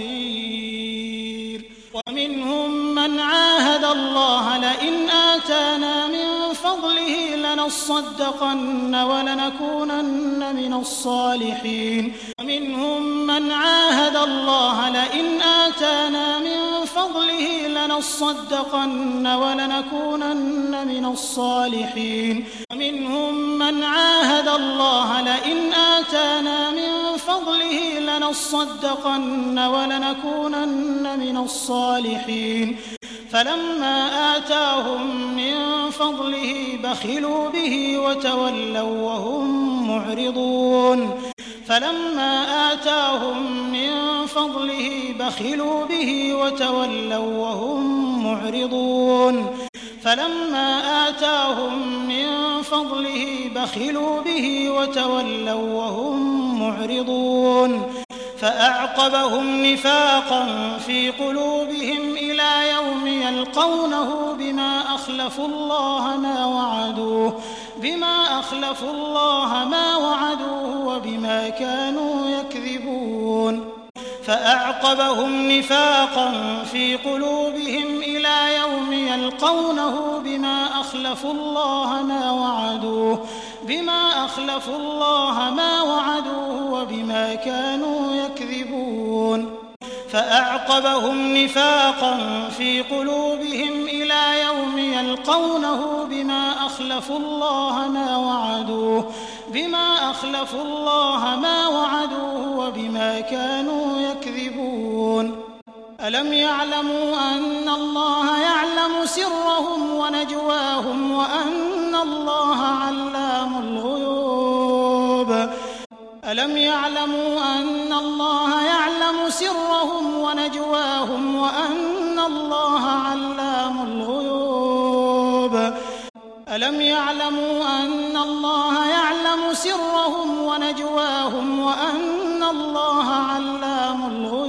نصير. ومنهم من عاهد الله لئن آتانا من فضله لنصدقن ولنكونن من الصالحين. ومنهم من عاهد الله لئن آتانا من فضله لنصدقن ولنكونن من الصالحين. ومنهم من عاهد الله لئن آتانا من فضله لنصدقن ولنكونن من الصالحين فلما آتاهم من فضله بخلوا به وتولوا وهم معرضون فلما آتاهم من فضله بخلوا به وتولوا وهم معرضون فلما آتاهم من فضله بخلوا به وتولوا وهم معرضون فأعقبهم نفاقا في قلوبهم إلى يوم يلقونه بما أخلفوا الله ما وعدوه بما أخلفوا الله ما وعدوه وبما كانوا يكذبون فأعقبهم نفاقا في قلوبهم إلى يوم يلقونه بما أخلفوا الله ما وعدوه بما أخلفوا الله ما وعدوه وبما كانوا يكذبون فأعقبهم نفاقا في قلوبهم إلى يوم يلقونه بما أخلفوا الله ما وعدوه بما أخلفوا الله ما وعدوه وبما كانوا يكذبون ألم يعلموا أن الله يعلم سرهم ونجواهم وأن الله علام الغيوب ألم يعلموا أن الله يعلم سرهم ونجواهم وأن الله علام الغيوب ألم يعلموا أن الله يعلم سرهم ونجواهم وأن الله علام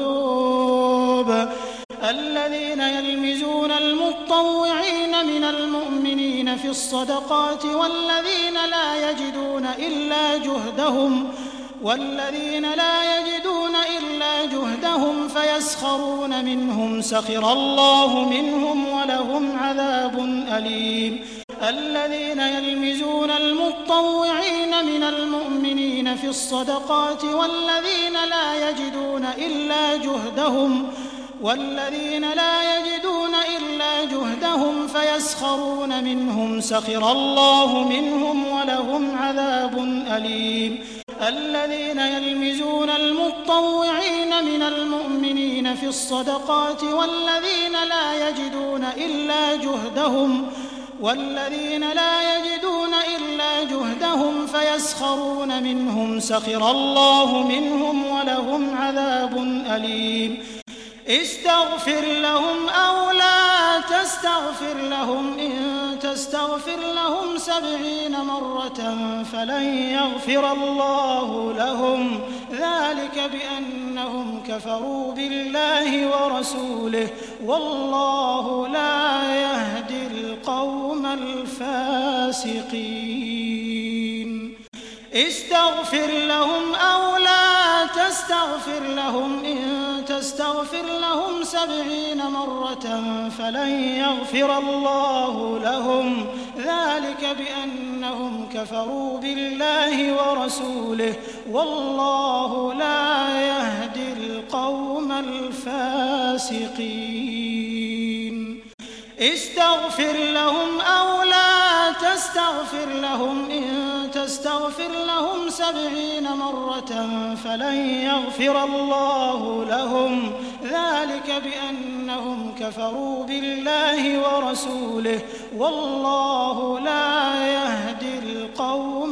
الغيوب الذين يلمزون المطوعين من المؤمنين في الصدقات والذين لا يجدون إلا جهدهم والذين لا يجدون إلا جهدهم فيسخرون منهم سخر الله منهم ولهم عذاب أليم الذين يلمزون المطوعين من المؤمنين في الصدقات والذين لا يجدون إلا جهدهم والذين لا يجدون إلا جهدهم فيسخرون منهم سخر الله منهم ولهم عذاب أليم الذين يلمزون المطوعين من المؤمنين في الصدقات والذين لا يجدون إلا جهدهم والذين لا يجدون إلا جهدهم فيسخرون منهم سخر الله منهم ولهم عذاب أليم استغفر لهم أو لا تستغفر لهم إن تستغفر لهم سبعين مرة فلن يغفر الله لهم ذلك بأنهم كفروا بالله ورسوله والله لا يهدي القوم الفاسقين استغفر لهم أو لا تستغفر لهم إن تستغفر لهم سبعين مرة فلن يغفر الله لهم ذلك بأنهم كفروا بالله ورسوله والله لا يهدي القوم الفاسقين استغفر لهم أو لا تستغفر لهم إن تستغفر لهم سبعين مرة فلن يغفر الله لهم ذلك بأنهم كفروا بالله ورسوله والله لا يهدي القوم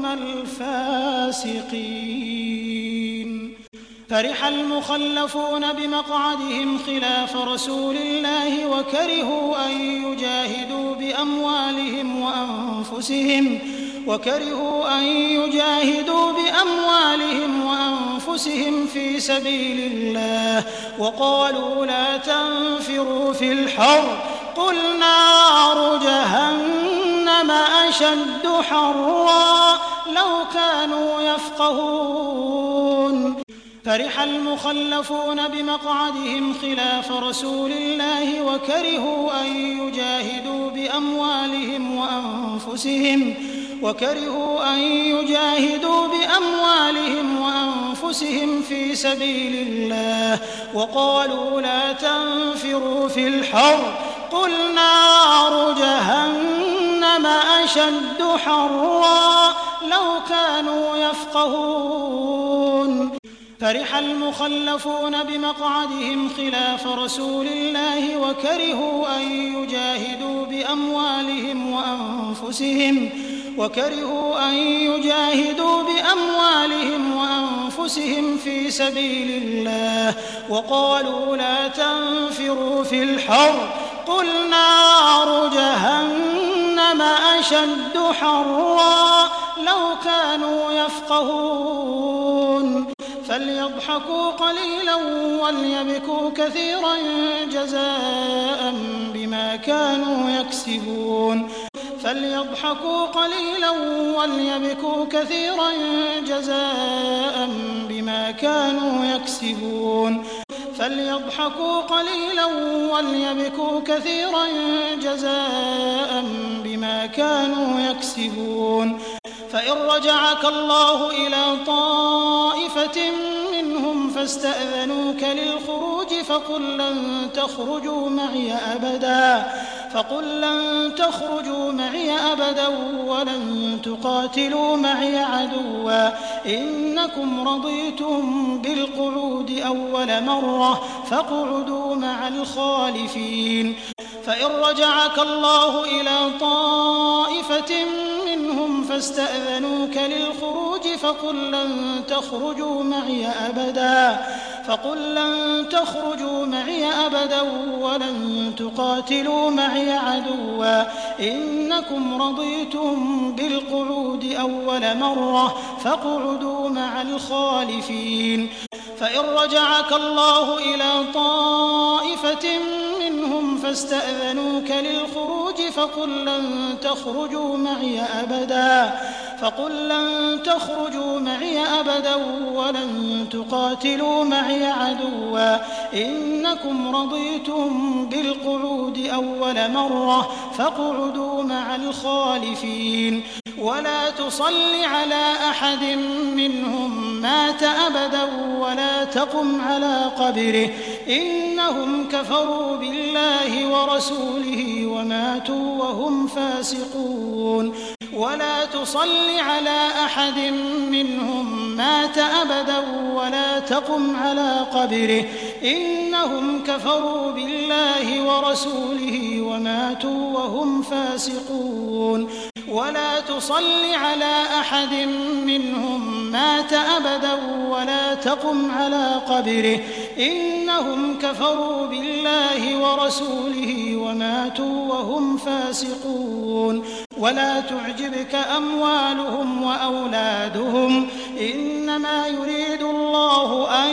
الفاسقين فرح المخلفون بمقعدهم خلاف رسول الله وكرهوا أن يجاهدوا بأموالهم وأنفسهم وكرهوا أن يجاهدوا بأموالهم وأنفسهم في سبيل الله وقالوا لا تنفروا في الحر قل نار جهنم أشد حرا لو كانوا يفقهون فرح المخلفون بمقعدهم خلاف رسول الله وكرهوا أن يجاهدوا بأموالهم وأنفسهم وكرهوا أن يجاهدوا بأموالهم وأنفسهم في سبيل الله وقالوا لا تنفروا في الحر قل نار جهنم أشد حرا لو كانوا يفقهون فرح المخلفون بمقعدهم خلاف رسول الله وكرهوا أن يجاهدوا بأموالهم وأنفسهم وكرهوا أن يجاهدوا بأموالهم وأنفسهم في سبيل الله وقالوا لا تنفروا في الحر قل نار جهنم أشد حرا لو كانوا يفقهون فليضحكوا قليلا وليبكوا كثيرا جزاء بما كانوا يكسبون فليضحكوا قليلا وليبكوا كثيرا جزاء بما كانوا يكسبون فليضحكوا قليلا وليبكوا كثيرا جزاء بما كانوا يكسبون فإن رجعك الله إلى طائفة منهم فاستأذنوك للخروج فقل لن تخرجوا معي أبدا فقل لن تخرجوا معي أبدا ولن تقاتلوا معي عدوا إنكم رضيتم بالقعود أول مرة فاقعدوا مع الخالفين فإن رجعك الله إلى طائفة منهم فاستأذنوك للخروج فقل لن تخرجوا معي أبدا فقل لن تخرجوا معي أبدا ولن تقاتلوا معي عدوا إنكم رضيتم بالقعود أول مرة فاقعدوا مع الخالفين فإن رجعك الله إلى طائفة منهم فاستأذنوك للخروج فقل لن تخرجوا معي أبدا فقل لن تخرجوا معي أبدا ولن تقاتلوا معي عدوا إنكم رضيتم بالقعود أول مرة فاقعدوا مع الخالفين ولا تصل على أحد منهم مات أبدا ولا تقم على قبره إنهم كفروا بالله ورسوله وماتوا وهم فاسقون ولا تصل على أحد منهم مات أبدا ولا تقم على قبره إنهم كفروا بالله ورسوله وماتوا وهم فاسقون ولا تصل على أحد منهم مات أبدا ولا تقم على قبره إنهم كفروا بالله ورسوله وماتوا وهم فاسقون ولا تعجبك أموالهم وأولادهم إنما يريد الله أن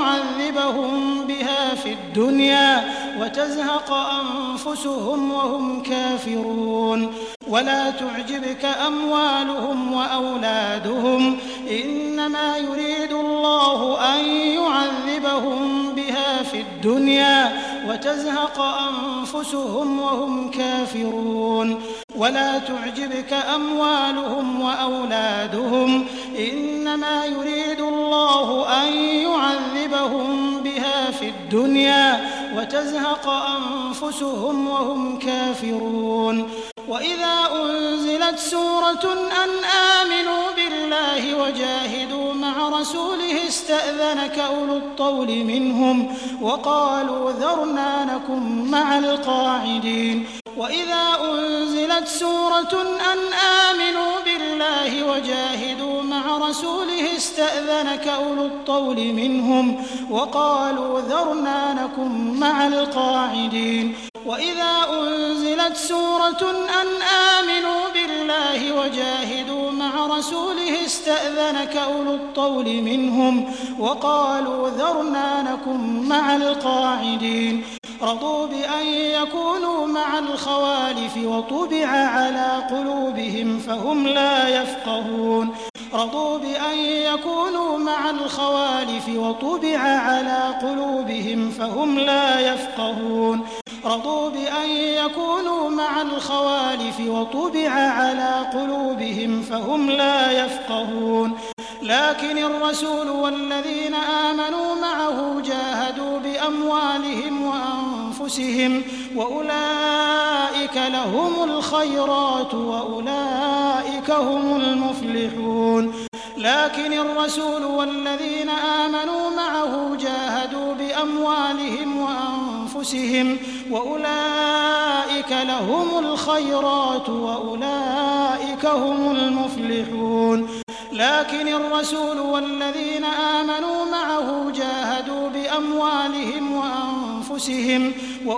يعذبهم بها في الدنيا وتزهق أنفسهم وهم كافرون ولا تعجبك أموالهم وأولادهم إنما يريد الله أن يعذبهم بها في الدنيا وتزهق أنفسهم وهم كافرون ولا تعجبك أموالهم وأولادهم إنما يريد الله أن يعذبهم بها في الدنيا وتزهق أنفسهم وهم كافرون وإذا أنزلت سورة أن آمنوا بالله وجاهدوا مع رسوله استأذنك أولو الطول منهم وقالوا ذرنا نكن مع القاعدين وإذا أنزلت سورة أن آمنوا بالله وجاهدوا مع رسوله استأذنك أولو الطول منهم وقالوا ذرنا نكن مع القاعدين وإذا أنزلت سورة أن آمنوا بالله وجاهدوا مع رسوله استأذنك أولو الطول منهم وقالوا ذرنا نكن مع القاعدين رضوا بأن يكونوا مع الخوالف وطبع على قلوبهم فهم لا يفقهون رضوا بأن يكونوا مع الخوالف وطبع على قلوبهم فهم لا يفقهون رضوا بأن يكونوا مع الخوالف وطبع على قلوبهم فهم لا يفقهون لكن الرسول والذين آمنوا معه جاهدوا بأموالهم وأنفسهم وأولئك لهم الخيرات وأولئك هم المفلحون لكن الرسول والذين آمنوا معه جاهدوا بأموالهم وأنفسهم وأولئك لهم الخيرات وأولئك هم المفلحون لكن الرسول والذين آمنوا معه جاهدوا بأموالهم وأنفسهم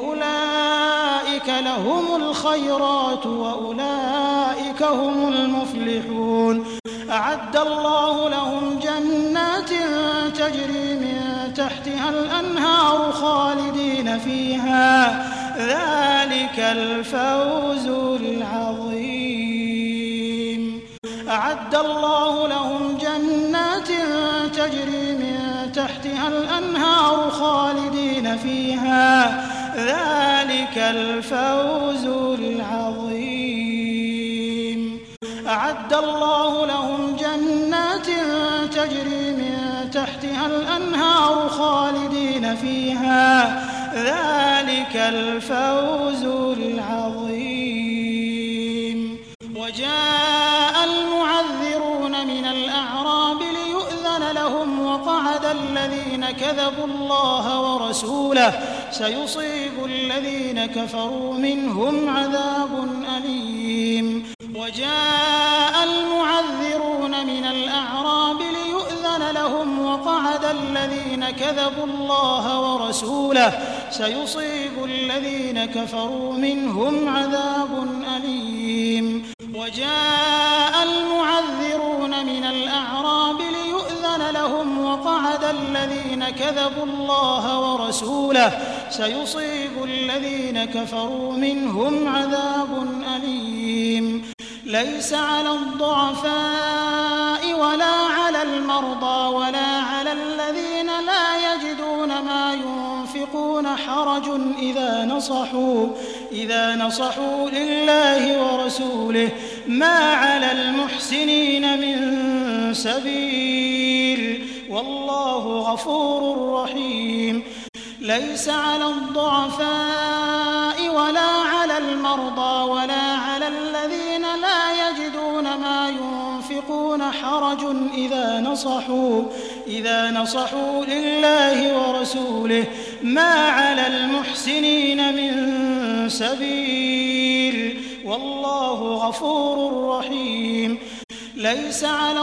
وأولئك لهم الخيرات وأولئك هم المفلحون أعد الله لهم جنات تجري من تحتها الأنهار خالدين فيها ذلك الفوز العظيم أعد الله لهم جنات تجري من تحتها الأنهار خالدين فيها ذلك الفوز العظيم أعد الله لهم جنات تجري من تحتها الأنهار خالدين فيها ذلك الفوز العظيم وجاء المعذرون من الأعراب ليؤذن لهم وقعد الذين كذبوا الله ورسوله سيصيب الذين كفروا منهم عذاب أليم وجاء المعذرون من الأعراب ليؤذن لهم وقعد الذين كذبوا الله ورسوله سيصيب الذين كفروا منهم عذاب أليم وجاء المعذرون من الأعراب ليؤذن لهم وقعد الذين كذبوا الله ورسوله سيصيب الذين كفروا منهم عذاب أليم ليس على الضعفاء ولا على المرضى ولا على الذين لا يجدون ما ينفقون حرج إذا نصحوا إذا نصحوا لله ورسوله ما على المحسنين من سبيل والله غفور رحيم ليس على الضعفاء ولا على المرضى ولا على الذين لا يجدون ما ينفقون حرج إذا نصحوا إذا نصحوا لله ورسوله ما على المحسنين من سبيل والله غفور رحيم ليس على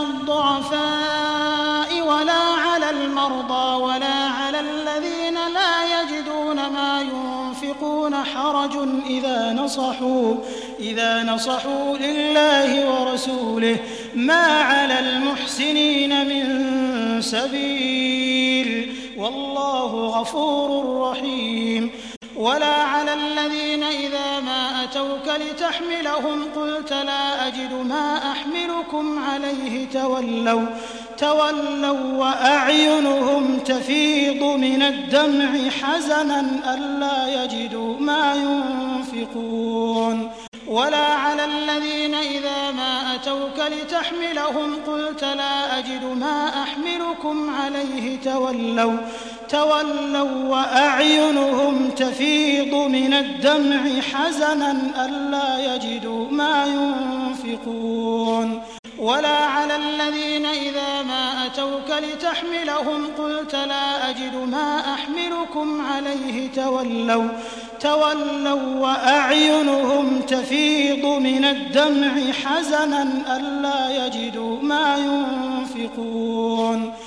الضعفاء ولا على المرضى ولا على الذين لا يجدون ما ينفقون حرج إذا نصحوا إذا نصحوا لله ورسوله ما على المحسنين من سبيل والله غفور رحيم ولا على الذين إذا ما أتوك لتحملهم قلت لا أجد ما أحملكم عليه تولوا تولوا وأعينهم تفيض من الدمع حزنا ألا يجدوا ما ينفقون ولا على الذين إذا ما أتوك لتحملهم قلت لا أجد ما أحملكم عليه تولوا تولوا وأعينهم تفيض من الدمع حزنا ألا يجدوا ما ينفقون ولا على الذين إذا ما أتوك لتحملهم قلت لا أجد ما أحملكم عليه تولوا تولوا وأعينهم تفيض من الدمع حزنا ألا يجدوا ما ينفقون